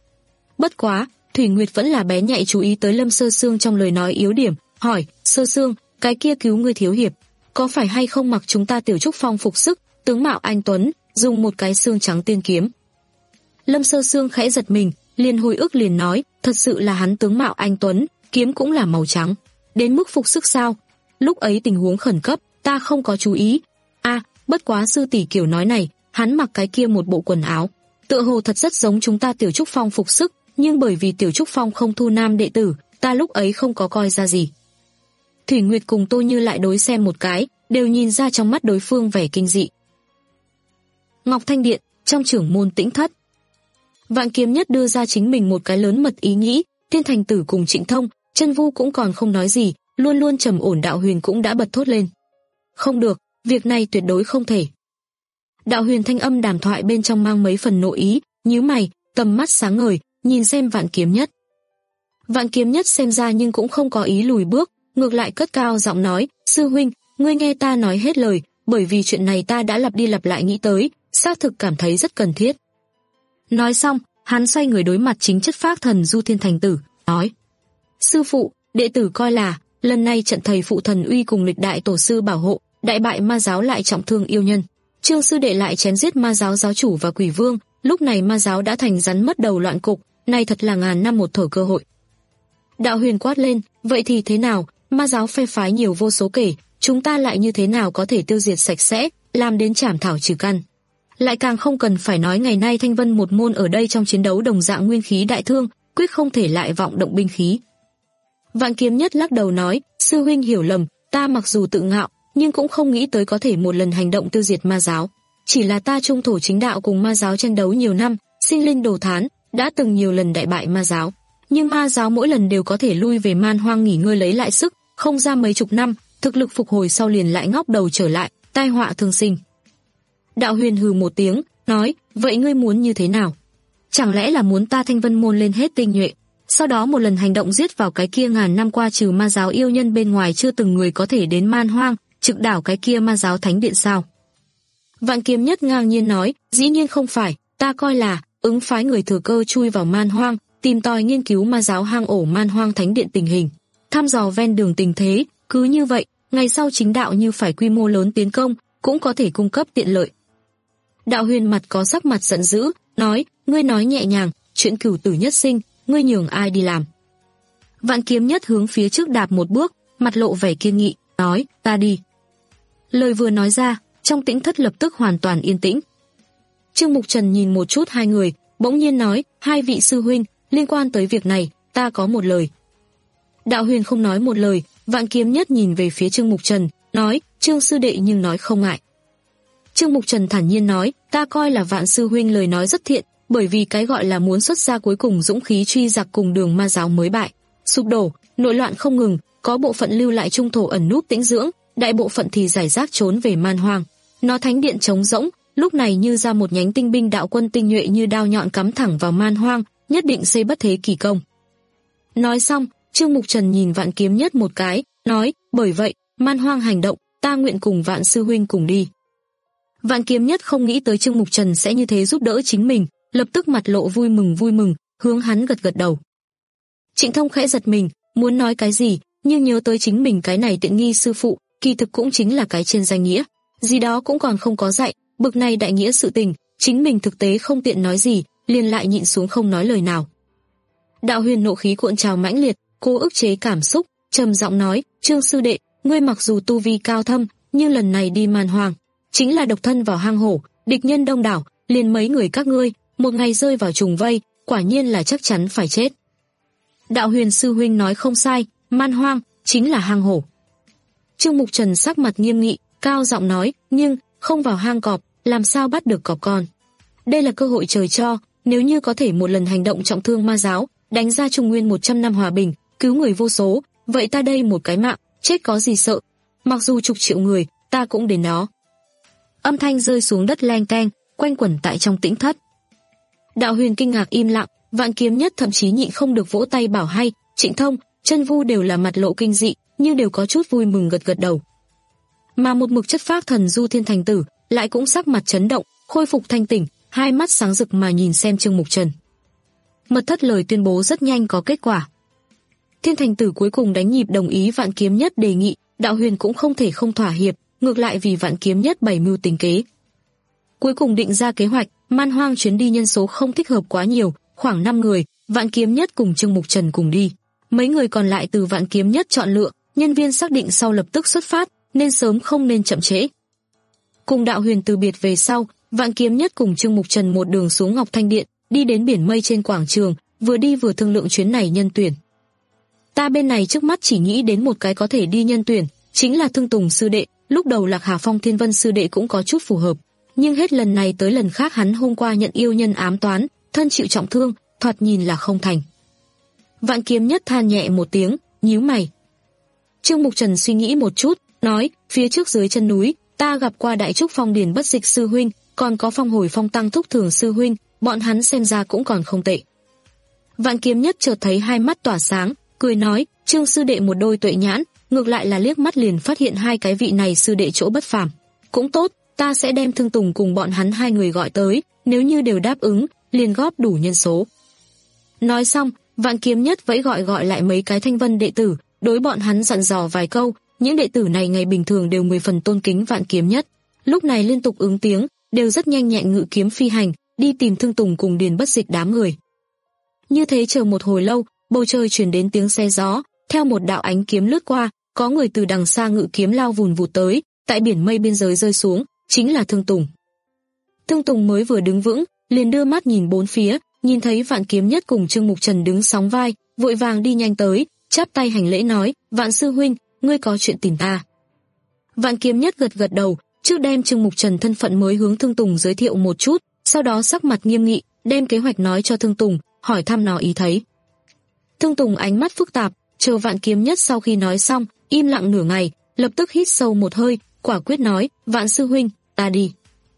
Bất quá, Thủy Nguyệt vẫn là bé nhạy chú ý tới Lâm Sơ Sương trong lời nói yếu điểm, hỏi, "Sơ Sương, cái kia cứu ngươi thiếu hiệp, có phải hay không mặc chúng ta Tiểu Trúc Phong phục sức, tướng mạo anh tuấn, dùng một cái xương trắng tiên kiếm?" Lâm Sơ Sương khẽ giật mình, liền hồi ức liền nói, thật sự là hắn tướng mạo anh tuấn, kiếm cũng là màu trắng. Đến mức phục sức sao? Lúc ấy tình huống khẩn cấp, ta không có chú ý. A, bất quá sư tỷ kiểu nói này, hắn mặc cái kia một bộ quần áo, tựa hồ thật rất giống chúng ta Tiểu Trúc Phong phục sức, nhưng bởi vì Tiểu Trúc Phong không thu nam đệ tử, ta lúc ấy không có coi ra gì. Thủy Nguyệt cùng Tô Như lại đối xem một cái, đều nhìn ra trong mắt đối phương vẻ kinh dị. Ngọc Thanh Điện, trong trưởng môn Tĩnh Thất. Vạn Kiếm Nhất đưa ra chính mình một cái lớn mật ý nghĩ, Thiên Thành Tử cùng Trịnh Thông, Chân Vu cũng còn không nói gì, luôn luôn trầm ổn Đạo Huyền cũng đã bật thốt lên. Không được, việc này tuyệt đối không thể. Đạo Huyền thanh âm đàm thoại bên trong mang mấy phần nội ý, nhíu mày, tầm mắt sáng ngời, nhìn xem Vạn Kiếm Nhất. Vạn Kiếm Nhất xem ra nhưng cũng không có ý lùi bước, ngược lại cất cao giọng nói, "Sư huynh, ngươi nghe ta nói hết lời, bởi vì chuyện này ta đã lặp đi lặp lại nghĩ tới, xác thực cảm thấy rất cần thiết." Nói xong, hắn xoay người đối mặt chính chất phác thần Du Thiên Thành Tử, nói, "Sư phụ, đệ tử coi là, lần này trận thầy phụ thần uy cùng lịch đại tổ sư bảo hộ, đại bại ma giáo lại trọng thương yêu nhân. Trương sư đệ lại chém giết ma giáo giáo chủ và quỷ vương, lúc này ma giáo đã thành rắn mất đầu loạn cục, này thật là ngàn năm một thở cơ hội." Đạo Huyền quát lên, "Vậy thì thế nào, ma giáo phe phái nhiều vô số kể, chúng ta lại như thế nào có thể tiêu diệt sạch sẽ, làm đến trảm thảo trừ căn. Lại càng không cần phải nói ngày nay Thanh Vân một môn ở đây trong chiến đấu đồng dạng nguyên khí đại thương, quyết không thể lại vọng động binh khí." Vạn Kiếm Nhất lắc đầu nói, "Sư huynh hiểu lầm, ta mặc dù tự ngạo, nhưng cũng không nghĩ tới có thể một lần hành động tiêu diệt ma giáo. Chỉ là ta trung thổ chính đạo cùng ma giáo tranh đấu nhiều năm, sinh linh đồ thán, đã từng nhiều lần đại bại ma giáo. Nhưng ma giáo mỗi lần đều có thể lui về man hoang nghỉ ngơi lấy lại sức, không ra mấy chục năm, thực lực phục hồi sau liền lại ngóc đầu trở lại, tai họa thương sinh." Đạo Huyền hừ một tiếng, nói, "Vậy ngươi muốn như thế nào? Chẳng lẽ là muốn ta Thanh Vân môn lên hết tinh nhuệ, sau đó một lần hành động giết vào cái kia ngàn năm qua trừ ma giáo yêu nhân bên ngoài chưa từng người có thể đến man hoang, trực đảo cái kia ma giáo thánh điện sao?" Vạn Kiếm Nhất ngang nhiên nói, "Dĩ nhiên không phải, ta coi là ứng phái người thừa cơ chui vào man hoang, tìm tòi nghiên cứu ma giáo hang ổ man hoang thánh điện tình hình, thăm dò ven đường tình thế, cứ như vậy, ngày sau chính đạo như phải quy mô lớn tiến công, cũng có thể cung cấp tiện lợi." Đạo Huyền mặt có sắc mặt giận dữ, nói, "Ngươi nói nhẹ nhàng, chuyện cửu tử nhất sinh, ngươi nhường ai đi làm?" Vạn Kiếm Nhất hướng phía trước đạp một bước, mặt lộ vẻ kiên nghị, nói, "Ta đi." Lời vừa nói ra, trong Tĩnh Thất lập tức hoàn toàn yên tĩnh. Trương Mục Trần nhìn một chút hai người, bỗng nhiên nói, hai vị sư huynh, liên quan tới việc này, ta có một lời. Đạo Huyền không nói một lời, Vạn Kiếm Nhất nhìn về phía Trương Mục Trần, nói, Trương sư đệ nhưng nói không ngại. Trương Mục Trần thản nhiên nói, ta coi là Vạn sư huynh lời nói rất thiện, bởi vì cái gọi là muốn xuất ra cuối cùng dũng khí truy giặc cùng Đường Ma giáo mới bại, sụp đổ, nội loạn không ngừng, có bộ phận lưu lại trung thổ ẩn núp tĩnh dưỡng, đại bộ phận thì giải rác trốn về man hoang. Nó thánh điện trống rỗng, lúc này như ra một nhánh tinh binh đạo quân tinh nhuệ như đao nhọn cắm thẳng vào man hoang, nhất định xây bất thế kỳ công. Nói xong, Trương Mục Trần nhìn Vạn Kiếm Nhất một cái, nói, bởi vậy, man hoang hành động, ta nguyện cùng Vạn sư huynh cùng đi. Vạn Kiếm Nhất không nghĩ tới Trương Mục Trần sẽ như thế giúp đỡ chính mình, lập tức mặt lộ vui mừng vui mừng, hướng hắn gật gật đầu. Trịnh Thông khẽ giật mình, muốn nói cái gì, nhưng nhớ tới chính mình cái này tiện nghi sư phụ, kỳ thực cũng chính là cái trên danh nghĩa, gì đó cũng còn không có dạy, bực này đại nghĩa sự tình, chính mình thực tế không tiện nói gì, liền lại nhịn xuống không nói lời nào. Đạo Huyền nộ khí cuộn trào mãnh liệt, cô ức chế cảm xúc, trầm giọng nói, Trương sư đệ, ngươi mặc dù tu vi cao thâm, nhưng lần này đi man hoang, chính là độc thân vào hang hổ, địch nhân đông đảo, liền mấy người các ngươi, một ngày rơi vào trùng vây, quả nhiên là chắc chắn phải chết. Đạo Huyền sư huynh nói không sai, man hoang chính là hang hổ. Trương Mục Trần sắc mặt nghiêm nghị, cao giọng nói, nhưng không vào hang cọp, làm sao bắt được cọp con? Đây là cơ hội trời cho, nếu như có thể một lần hành động trọng thương ma giáo, đánh ra Trung Nguyên một trăm năm hòa bình, cứu người vô số, vậy ta đây một cái mạng, chết có gì sợ? Mặc dù chục triệu người, ta cũng đến đó. Âm thanh rơi xuống đất leng keng, quanh quẩn tại trong tĩnh thất. Đạo Huyền kinh ngạc im lặng, Vạn Kiếm Nhất thậm chí nhịn không được vỗ tay bảo hay, Trịnh Thông, Chân Vu đều là mặt lộ kinh dị, nhưng đều có chút vui mừng gật gật đầu. Mà một mực chất phác thần Du Thiên Thành Tử lại cũng sắc mặt chấn động, khôi phục thanh tỉnh, hai mắt sáng rực mà nhìn xem Trương Mục Trần. Mật thất lời tuyên bố rất nhanh có kết quả. Thiên Thành Tử cuối cùng đánh nhịp đồng ý Vạn Kiếm Nhất đề nghị, Đạo Huyền cũng không thể không thỏa hiệp, ngược lại vì Vạn Kiếm Nhất bày mưu tính kế. Cuối cùng định ra kế hoạch, man hoang chuyến đi nhân số không thích hợp quá nhiều, khoảng năm người, Vạn Kiếm Nhất cùng Trương Mục Trần cùng đi. Mấy người còn lại từ Vạn Kiếm Nhất chọn lựa, nhân viên xác định sau lập tức xuất phát, nên sớm không nên chậm trễ. Cùng Đạo Huyền từ biệt về sau, Vạn Kiếm Nhất cùng Trương Mục Trần một đường xuống Ngọc Thanh Điện, đi đến biển mây trên quảng trường, vừa đi vừa thương lượng chuyến này nhân tuyển. Ta bên này trước mắt chỉ nghĩ đến một cái có thể đi nhân tuyển, chính là Thương Tùng sư đệ, lúc đầu Lạc Hà Phong Thiên Vân sư đệ cũng có chút phù hợp, nhưng hết lần này tới lần khác hắn hôm qua nhận yêu nhân ám toán, thân chịu trọng thương, thoạt nhìn là không thành. Vạn Kiếm Nhất than nhẹ một tiếng, nhíu mày. Trương Mục Trần suy nghĩ một chút, nói, phía trước dưới chân núi, ta gặp qua Đại Trúc Phong Điền Bất Dịch sư huynh, còn có Phong Hồi Phong Tăng Thúc Thường sư huynh, bọn hắn xem ra cũng còn không tệ. Vạn Kiếm Nhất chợt thấy hai mắt tỏa sáng, cười nói, Trương sư đệ một đôi tuệ nhãn, ngược lại là liếc mắt liền phát hiện hai cái vị này sư đệ chỗ bất phàm. Cũng tốt, ta sẽ đem Thương Tùng cùng bọn hắn hai người gọi tới, nếu như đều đáp ứng, liền góp đủ nhân số. Nói xong, Vạn Kiếm Nhất vẫy gọi gọi lại mấy cái Thanh Vân đệ tử, đối bọn hắn dặn dò vài câu, những đệ tử này ngày bình thường đều mười phần tôn kính Vạn Kiếm Nhất, lúc này liên tục ứng tiếng, đều rất nhanh nhẹn ngự kiếm phi hành, đi tìm Thương Tùng cùng Điền Bất Dịch đám người. Như thế chờ một hồi lâu, bầu trời truyền đến tiếng xe gió, theo một đạo ánh kiếm lướt qua, có người từ đằng xa ngự kiếm lao vùn vụt tới, tại biển mây biên giới rơi xuống, chính là Thương Tùng. Thương Tùng mới vừa đứng vững, liền đưa mắt nhìn bốn phía, nhìn thấy Vạn Kiếm Nhất cùng Trương Mục Trần đứng sóng vai, vội vàng đi nhanh tới, chắp tay hành lễ nói, Vạn sư huynh, ngươi có chuyện tìm ta. Vạn Kiếm Nhất gật gật đầu, trước đem Trương Mục Trần thân phận mới hướng Thương Tùng giới thiệu một chút, sau đó sắc mặt nghiêm nghị, đem kế hoạch nói cho Thương Tùng, hỏi thăm nó ý thấy. Thương Tùng ánh mắt phức tạp, chờ Vạn Kiếm Nhất sau khi nói xong, im lặng nửa ngày, lập tức hít sâu một hơi, quả quyết nói, Vạn sư huynh, ta đi.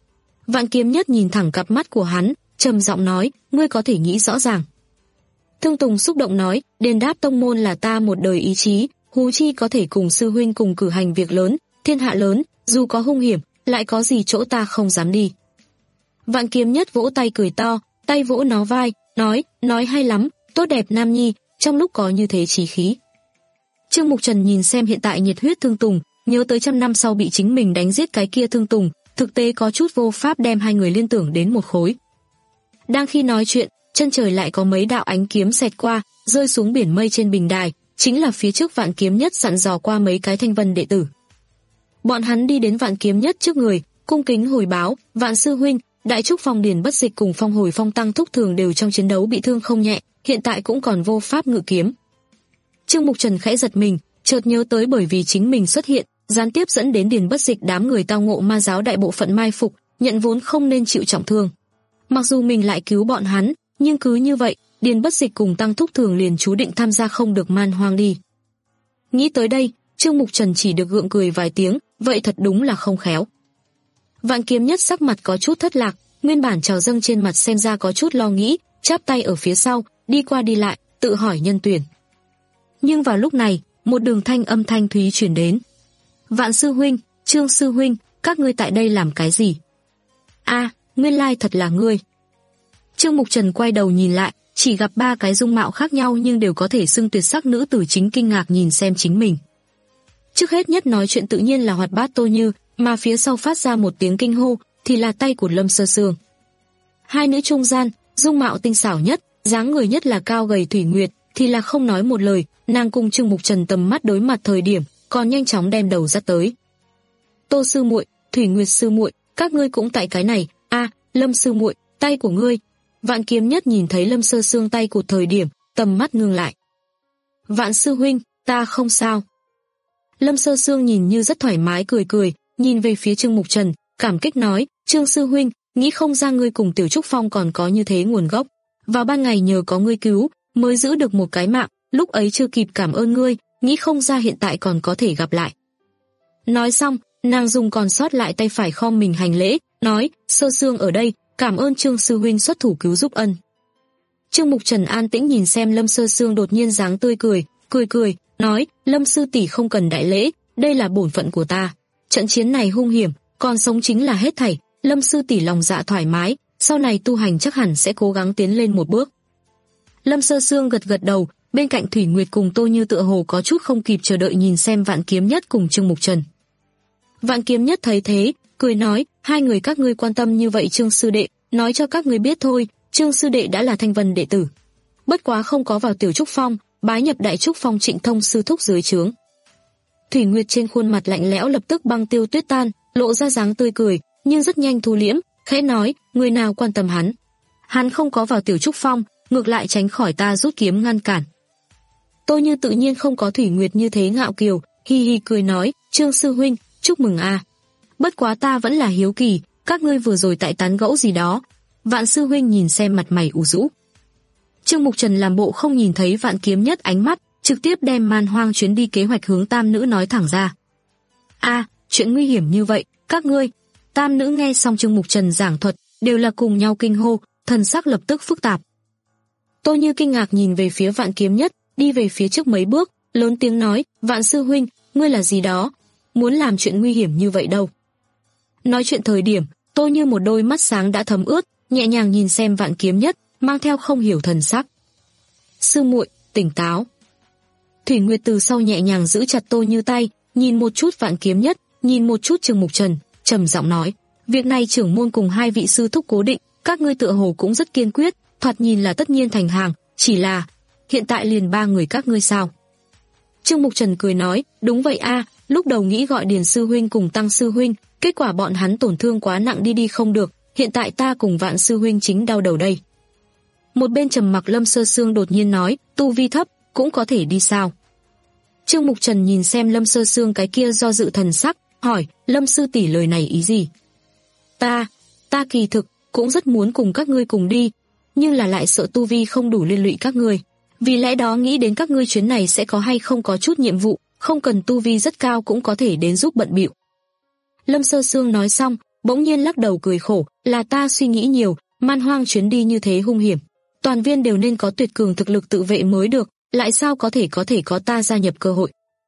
Vạn Kiếm Nhất nhìn thẳng cặp mắt của hắn, trầm giọng nói, ngươi có thể nghĩ rõ ràng. Thương Tùng xúc động nói, Đền Đáp tông môn là ta một đời ý chí, huống chi có thể cùng sư huynh cùng cử hành việc lớn, thiên hạ lớn, dù có hung hiểm, lại có gì chỗ ta không dám đi. Vạn Kiếm Nhất vỗ tay cười to, tay vỗ nó vai, nói, nói hay lắm, tốt đẹp nam nhi, trong lúc có như thế chí khí. Trương Mục Trần nhìn xem hiện tại nhiệt huyết Thương Tùng, nhớ tới trăm năm sau bị chính mình đánh giết cái kia Thương Tùng, thực tế có chút vô pháp đem hai người liên tưởng đến một khối. Đang khi nói chuyện, chân trời lại có mấy đạo ánh kiếm xẹt qua, rơi xuống biển mây trên bình đài, chính là phía trước Vạn Kiếm Nhất dặn dò qua mấy cái Thanh Vân đệ tử. Bọn hắn đi đến Vạn Kiếm Nhất trước người, cung kính hồi báo, Vạn sư huynh, Đại Trúc Phong Điền Bất Dịch cùng Phong Hồi Phong Tăng Thúc Thường đều trong chiến đấu bị thương không nhẹ, hiện tại cũng còn vô pháp ngự kiếm. Trương Mục Trần khẽ giật mình, chợt nhớ tới bởi vì chính mình xuất hiện, gián tiếp dẫn đến Điền Bất Dịch đám người tao ngộ ma giáo đại bộ phận mai phục, nhận vốn không nên chịu trọng thương. Mặc dù mình lại cứu bọn hắn, nhưng cứ như vậy, Điền Bất Dịch cùng Tăng Thúc Thường liền chú định tham gia không được man hoang đi. Nghĩ tới đây, Trương Mục Trần chỉ được gượng cười vài tiếng, vậy thật đúng là không khéo. Vạn Kiếm Nhất sắc mặt có chút thất lạc, nguyên bản trào dâng trên mặt xem ra có chút lo nghĩ, chắp tay ở phía sau, đi qua đi lại, tự hỏi nhân tuyển. Nhưng vào lúc này, một đường thanh âm thanh thúy truyền đến. Vạn sư huynh, Trương sư huynh, các ngươi tại đây làm cái gì? A, nguyên lai thật là ngươi. Trương Mục Trần quay đầu nhìn lại, chỉ gặp ba cái dung mạo khác nhau nhưng đều có thể xưng tuyệt sắc nữ tử chính kinh ngạc nhìn xem chính mình. Trước hết nhất nói chuyện tự nhiên là hoạt bát Tô Như, mà phía sau phát ra một tiếng kinh hô thì là tay của Lâm Sơ Sương. Hai nữ trung gian, dung mạo tinh xảo nhất, dáng người nhất là cao gầy Thủy Nguyệt, thì là không nói một lời, nàng cùng Trương Mục Trần tầm mắt đối mặt thời điểm, còn nhanh chóng đem đầu dắt tới. Tô sư muội, Thủy Nguyệt sư muội, các ngươi cũng tại cái này? A, Lâm sư muội, tay của ngươi. Vạn Kiếm Nhất nhìn thấy Lâm Sơ Sương tay cụt thời điểm, tầm mắt ngưng lại. Vạn sư huynh, ta không sao. Lâm Sơ Sương nhìn như rất thoải mái cười cười, nhìn về phía Trương Mục Trần, cảm kích nói, Trương sư huynh, nghĩ không ra ngươi cùng Tiểu Trúc Phong còn có như thế nguồn gốc. Vào ban ngày nhờ có ngươi cứu, mới giữ được một cái mạng, lúc ấy chưa kịp cảm ơn ngươi, nghĩ không ra hiện tại còn có thể gặp lại. Nói xong, nàng dùng còn sót lại tay phải khom mình hành lễ, nói, Sơ Sương ở đây, cảm ơn Trương sư huynh xuất thủ cứu giúp ân. Trương Mục Trần an tĩnh nhìn xem Lâm Sơ Sương đột nhiên dáng tươi cười, cười cười, nói, Lâm sư tỷ không cần đại lễ, đây là bổn phận của ta. Trận chiến này hung hiểm, còn sống chính là hết thảy, Lâm sư tỷ lòng dạ thoải mái, sau này tu hành chắc hẳn sẽ cố gắng tiến lên một bước. Lâm Sơ Sương gật gật đầu, bên cạnh Thủy Nguyệt cùng Tô Như tựa hồ có chút không kịp chờ đợi nhìn xem Vạn Kiếm Nhất cùng Trương Mục Trần. Vạn Kiếm Nhất thấy thế, cười nói, hai người các ngươi quan tâm như vậy Trương sư đệ, nói cho các ngươi biết thôi, Trương sư đệ đã là Thanh Vân đệ tử. Bất quá không có vào Tiểu Trúc Phong, bái nhập Đại Trúc Phong Trịnh Thông sư thúc dưới trướng. Thủy Nguyệt trên khuôn mặt lạnh lẽo lập tức băng tiêu tuyết tan, lộ ra dáng tươi cười, nhưng rất nhanh thu liễm, khẽ nói, người nào quan tâm hắn? Hắn không có vào Tiểu Trúc Phong, ngược lại tránh khỏi ta rút kiếm ngăn cản. Tô Như tự nhiên không có Thủy Nguyệt như thế ngạo kiều, hi hi cười nói, Trương sư huynh, chúc mừng a. À. Bất quá ta vẫn là hiếu kỳ, các ngươi vừa rồi tại tán gẫu gì đó? Vạn sư huynh nhìn xem mặt mày u rũ. Trương Mục Trần làm bộ không nhìn thấy Vạn Kiếm Nhất ánh mắt, trực tiếp đem man hoang chuyến đi kế hoạch hướng tam nữ nói thẳng ra. A, à, chuyện nguy hiểm như vậy, các ngươi. Tam nữ nghe xong Trương Mục Trần giảng thuật, đều là cùng nhau kinh hô, thần sắc lập tức phức tạp. Tô Như kinh ngạc nhìn về phía Vạn Kiếm Nhất, đi về phía trước mấy bước, lớn tiếng nói, Vạn sư huynh, ngươi là gì đó? Muốn làm chuyện nguy hiểm như vậy đâu? Nói chuyện thời điểm, Tô Như một đôi mắt sáng đã thấm ướt, nhẹ nhàng nhìn xem Vạn Kiếm Nhất, mang theo không hiểu thần sắc. Sư muội, tỉnh táo. Thủy Nguyệt từ sau nhẹ nhàng giữ chặt Tô Như tay, nhìn một chút Vạn Kiếm Nhất, nhìn một chút Trương Mục Trần, trầm giọng nói, việc này trưởng môn cùng hai vị sư thúc cố định, các ngươi tựa hồ cũng rất kiên quyết, thoạt nhìn là tất nhiên thành hàng, chỉ là hiện tại liền ba người các ngươi sao? Trương Mục Trần cười nói, đúng vậy a, lúc đầu nghĩ gọi Điền sư huynh cùng Tăng sư huynh, kết quả bọn hắn tổn thương quá nặng đi đi không được, hiện tại ta cùng Vạn sư huynh chính đau đầu đây. Một bên trầm mặc Lâm Sơ Sương đột nhiên nói, tu vi thấp, cũng có thể đi sao? Trương Mục Trần nhìn xem Lâm Sơ Sương cái kia do dự thần sắc, hỏi, Lâm sư tỷ lời này ý gì? Ta, ta kỳ thực cũng rất muốn cùng các ngươi cùng đi, nhưng là lại sợ tu vi không đủ liên lụy các ngươi. Vì lẽ đó nghĩ đến các ngươi chuyến này sẽ có hay không có chút nhiệm vụ, không cần tu vi rất cao cũng có thể đến giúp bận bịu. Lâm Sơ Sương nói xong, bỗng nhiên lắc đầu cười khổ, là ta suy nghĩ nhiều, man hoang chuyến đi như thế hung hiểm. Toàn viên đều nên có tuyệt cường thực lực tự vệ mới được, lại sao có thể có thể có ta gia nhập cơ hội.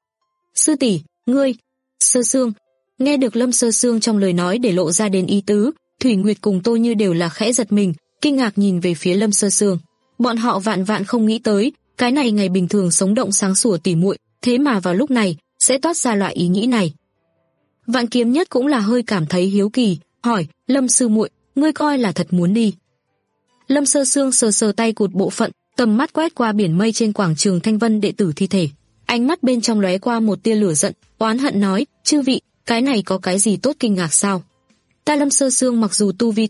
Sư tỷ, ngươi, Sơ Sương. Nghe được Lâm Sơ Sương trong lời nói để lộ ra đến ý tứ, Thủy Nguyệt cùng Tô Như đều là khẽ giật mình, kinh ngạc nhìn về phía Lâm Sơ Sương. Bọn họ vạn vạn không nghĩ tới, cái này ngày bình thường sống động sáng sủa tỉ muội, thế mà vào lúc này sẽ toát ra loại ý nghĩ này. Vạn Kiếm Nhất cũng là hơi cảm thấy hiếu kỳ, hỏi, Lâm sư muội, ngươi coi là thật muốn đi? Lâm Sơ Sương sờ sờ tay cụt bộ phận, tầm mắt quét qua biển mây trên quảng trường Thanh Vân đệ tử thi thể, ánh mắt bên trong lóe qua một tia lửa giận, oán hận nói, chư vị, cái này có cái gì tốt kinh ngạc sao? Ta Lâm Sơ Sương mặc dù tu vi thấp,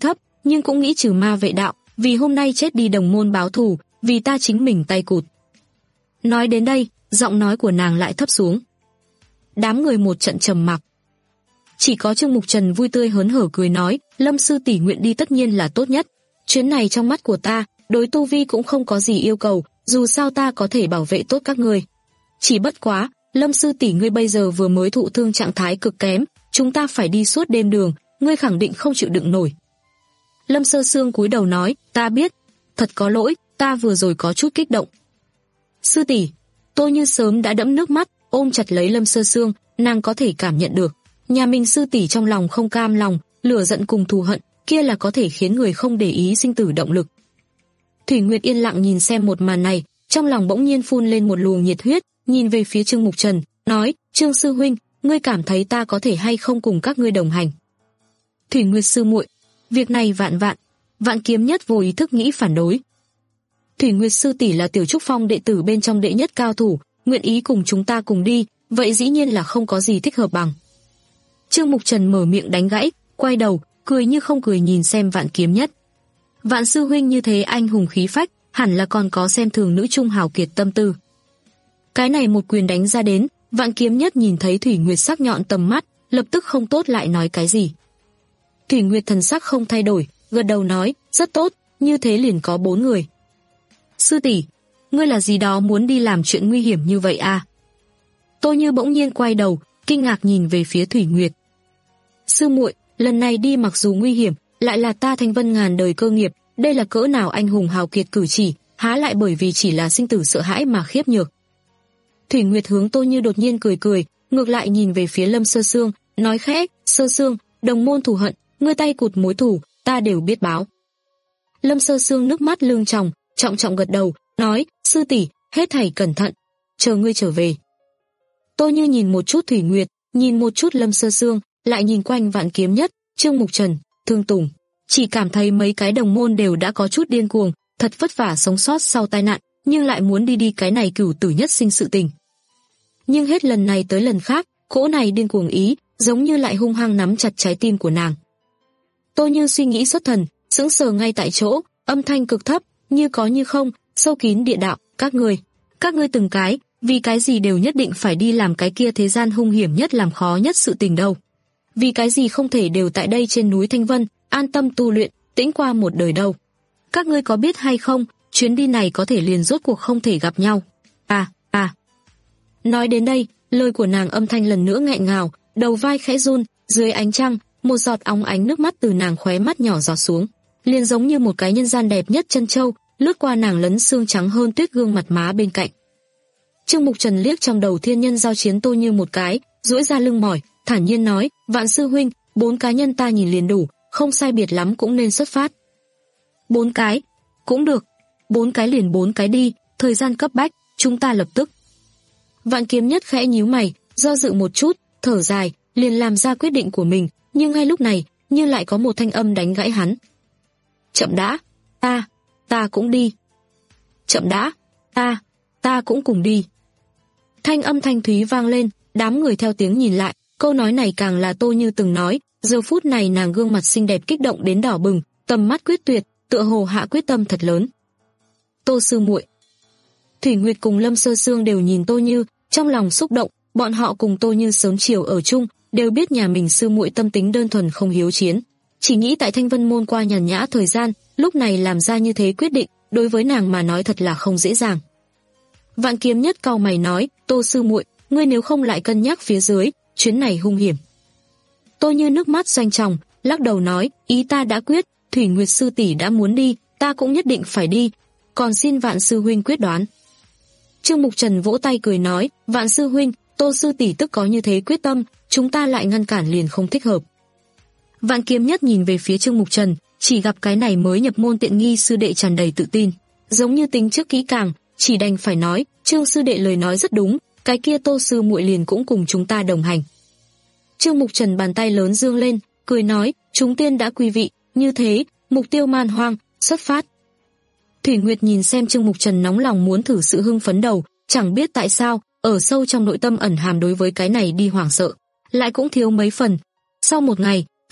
nhưng cũng nghĩ trừ ma vệ đạo, vì hôm nay chết đi đồng môn báo thù, vì ta chính mình tay cụt. Nói đến đây, giọng nói của nàng lại thấp xuống. Đám người một trận trầm mặc. Chỉ có Trương Mục Trần vui tươi hớn hở cười nói, Lâm sư tỷ nguyện đi tất nhiên là tốt nhất. Chuyến này trong mắt của ta, đối tu vi cũng không có gì yêu cầu, dù sao ta có thể bảo vệ tốt các ngươi. Chỉ bất quá, Lâm sư tỷ ngươi bây giờ vừa mới thụ thương trạng thái cực kém, chúng ta phải đi suốt đêm đường, ngươi khẳng định không chịu đựng nổi. Lâm Sơ Sương cúi đầu nói, ta biết, thật có lỗi, ta vừa rồi có chút kích động. Sư tỷ, Tô Như sớm đã đẫm nước mắt, ôm chặt lấy Lâm Sơ Sương, nàng có thể cảm nhận được, nhà mình sư tỷ trong lòng không cam lòng, lửa giận cùng thù hận, kia là có thể khiến người không để ý sinh tử động lực. Thủy Nguyệt yên lặng nhìn xem một màn này, trong lòng bỗng nhiên phun lên một luồng nhiệt huyết, nhìn về phía Trương Mục Trần, nói, Trương sư huynh, ngươi cảm thấy ta có thể hay không cùng các ngươi đồng hành? Thủy Nguyệt sư muội, việc này vạn vạn, Vạn Kiếm Nhất vô ý thức nghĩ phản đối. Thủy Nguyệt sư tỷ là Tiểu Trúc Phong đệ tử bên trong đệ nhất cao thủ, nguyện ý cùng chúng ta cùng đi, vậy dĩ nhiên là không có gì thích hợp bằng. Trương Mục Trần mở miệng đánh gãy, quay đầu, cười như không cười nhìn xem Vạn Kiếm Nhất. Vạn sư huynh như thế anh hùng khí phách, hẳn là còn có xem thường nữ trung hào kiệt tâm tư. Cái này một quyền đánh ra đến, Vạn Kiếm Nhất nhìn thấy Thủy Nguyệt sắc nhọn tầm mắt, lập tức không tốt lại nói cái gì. Thủy Nguyệt thần sắc không thay đổi, gật đầu nói, rất tốt, như thế liền có bốn người. Sư tỷ, ngươi là gì đó muốn đi làm chuyện nguy hiểm như vậy à? Tô Như bỗng nhiên quay đầu, kinh ngạc nhìn về phía Thủy Nguyệt. Sư muội, lần này đi mặc dù nguy hiểm, lại là ta Thanh Vân ngàn đời cơ nghiệp, đây là cỡ nào anh hùng hào kiệt cử chỉ, há lại bởi vì chỉ là sinh tử sợ hãi mà khiếp nhược. Thủy Nguyệt hướng Tô Như đột nhiên cười cười, ngược lại nhìn về phía Lâm Sơ Sương, nói khẽ, Sơ Sương, đồng môn thù hận, ngươi tay cụt mối thù, ta đều biết báo. Lâm Sơ Sương nước mắt lưng tròng, trọng trọng gật đầu, nói, sư tỷ, hết thảy cẩn thận, chờ ngươi trở về. Tô Như nhìn một chút Thủy Nguyệt, nhìn một chút Lâm Sơ Sương, lại nhìn quanh Vạn Kiếm Nhất, Trương Mục Trần, Thương Tùng, chỉ cảm thấy mấy cái đồng môn đều đã có chút điên cuồng, thật vất vả sống sót sau tai nạn, nhưng lại muốn đi đi cái này cửu tử nhất sinh sự tình. Nhưng hết lần này tới lần khác, cỗ này điên cuồng ý, giống như lại hung hăng nắm chặt trái tim của nàng. Tô Như suy nghĩ xuất thần, sững sờ ngay tại chỗ, âm thanh cực thấp, như có như không, sâu kín địa đạo, các ngươi, các ngươi từng cái, vì cái gì đều nhất định phải đi làm cái kia thế gian hung hiểm nhất làm khó nhất sự tình đâu? Vì cái gì không thể đều tại đây trên núi Thanh Vân, an tâm tu luyện, tĩnh qua một đời đâu? Các ngươi có biết hay không, chuyến đi này có thể liền rốt cuộc không thể gặp nhau. À, à. Nói đến đây, lời của nàng âm thanh lần nữa nghẹn ngào, đầu vai khẽ run, dưới ánh trăng, một giọt óng ánh nước mắt từ nàng khóe mắt nhỏ giọt xuống, liền giống như một cái nhân gian đẹp nhất chân châu, lướt qua nàng lấn xương trắng hơn tuyết gương mặt má bên cạnh. Trương Mục Trần liếc trong đầu thiên nhân giao chiến Tô Như một cái, duỗi ra lưng mỏi, thản nhiên nói, Vạn sư huynh, bốn cá nhân ta nhìn liền đủ, không sai biệt lắm cũng nên xuất phát. Bốn cái, cũng được, bốn cái liền bốn cái đi, thời gian cấp bách, chúng ta lập tức. Vạn Kiếm Nhất khẽ nhíu mày, do dự một chút, thở dài, liền làm ra quyết định của mình, nhưng ngay lúc này, như lại có một thanh âm đánh gãy hắn. Chậm đã, ta, ta cũng đi. Chậm đã, ta, ta cũng cùng đi. Thanh âm thanh thúy vang lên, đám người theo tiếng nhìn lại, câu nói này càng là Tô Như từng nói, giờ phút này nàng gương mặt xinh đẹp kích động đến đỏ bừng, tầm mắt quyết tuyệt, tựa hồ hạ quyết tâm thật lớn. Tô sư muội. Thủy Nguyệt cùng Lâm Sơ Sương đều nhìn Tô Như, trong lòng xúc động, bọn họ cùng Tô Như sớm chiều ở chung, đều biết nhà mình sư muội tâm tính đơn thuần không hiếu chiến, chỉ nghĩ tại Thanh Vân môn qua nhàn nhã thời gian, lúc này làm ra như thế quyết định, đối với nàng mà nói thật là không dễ dàng. Vạn Kiếm Nhất cau mày nói, Tô sư muội, ngươi nếu không lại cân nhắc phía dưới, chuyến này hung hiểm. Tô Như nước mắt doanh tròng, lắc đầu nói, ý ta đã quyết, Thủy Nguyệt sư tỷ đã muốn đi, ta cũng nhất định phải đi, còn xin Vạn sư huynh quyết đoán. Trương Mục Trần vỗ tay cười nói, Vạn sư huynh, Tô sư tỷ tức có như thế quyết tâm, chúng ta lại ngăn cản liền không thích hợp. Vạn Kiếm Nhất nhìn về phía Trương Mục Trần, chỉ gặp cái này mới nhập môn tiện nghi sư đệ tràn đầy tự tin, giống như tính trước kỹ càng, chỉ đành phải nói, Trương sư đệ lời nói rất đúng, cái kia Tô sư muội liền cũng cùng chúng ta đồng hành. Trương Mục Trần bàn tay lớn dương lên, cười nói, chúng tiên đã quý vị, như thế, mục tiêu man hoang, xuất phát. Thủy Nguyệt nhìn xem Trương Mục Trần nóng lòng muốn thử sự hưng phấn đầu, chẳng biết tại sao, ở sâu trong nội tâm ẩn hàm đối với cái này đi hoảng sợ, lại cũng thiếu mấy phần. Sau một ngày,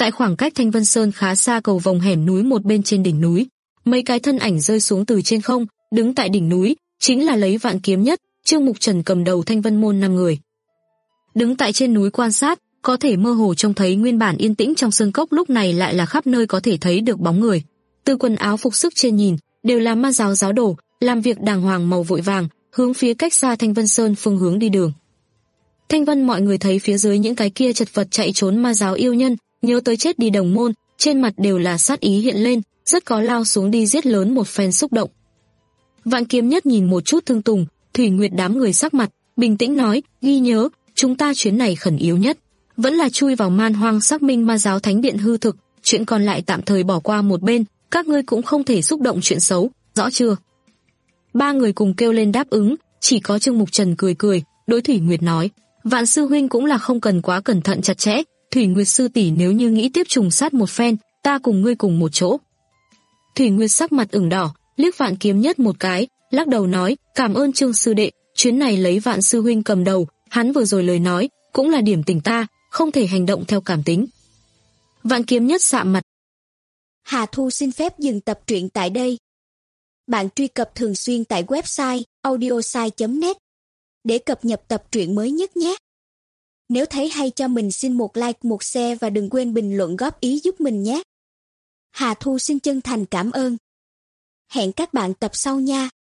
Tại khoảng cách Thanh Vân Sơn khá xa cầu vòng hẻm núi một bên trên đỉnh núi, mấy cái thân ảnh rơi xuống từ trên không, đứng tại đỉnh núi, chính là lấy Vạn Kiếm Nhất, Trương Mục Trần cầm đầu Thanh Vân môn năm người. Đứng tại trên núi quan sát, có thể mơ hồ trông thấy nguyên bản yên tĩnh trong sơn cốc lúc này lại là khắp nơi có thể thấy được bóng người. Từ quần áo phục sức trên nhìn, đều là ma giáo giáo đồ, làm việc đàng hoàng màu vội vàng, hướng phía cách xa Thanh Vân Sơn phương hướng đi đường. Thanh Vân mọi người thấy phía dưới những cái kia chật vật chạy trốn ma giáo yêu nhân, nhớ tới chết đi đồng môn, trên mặt đều là sát ý hiện lên, rất có lao xuống đi giết lớn một phen xúc động. Vạn Kiếm Nhất nhìn một chút Thương Tùng, Thủy Nguyệt đám người sắc mặt, bình tĩnh nói, ghi nhớ, chúng ta chuyến này khẩn yếu nhất, vẫn là chui vào man hoang xác minh ma giáo thánh điện hư thực, chuyện còn lại tạm thời bỏ qua một bên, các ngươi cũng không thể xúc động chuyện xấu, rõ chưa? Ba người cùng kêu lên đáp ứng, chỉ có Trương Mục Trần cười cười, đối Thủy Nguyệt nói, Vạn sư huynh cũng là không cần quá cẩn thận chặt chẽ, Thủy Nguyệt sư tỷ nếu như nghĩ tiếp trùng sát một phen, ta cùng ngươi cùng một chỗ. Thủy Nguyệt sắc mặt ửng đỏ, liếc Vạn Kiếm Nhất một cái, lắc đầu nói, cảm ơn Trương sư đệ, chuyến này lấy Vạn sư huynh cầm đầu, hắn vừa rồi lời nói, cũng là điểm tỉnh ta, không thể hành động theo cảm tính. Vạn Kiếm Nhất sạm mặt. Hà Thu xin phép dừng tập truyện tại đây. Bạn truy cập thường xuyên tại website audiosai chấm net để cập nhật tập truyện mới nhất nhé. Nếu thấy hay cho mình xin một like, một share và đừng quên bình luận góp ý giúp mình nhé. Hà Thu xin chân thành cảm ơn. Hẹn các bạn tập sau nha.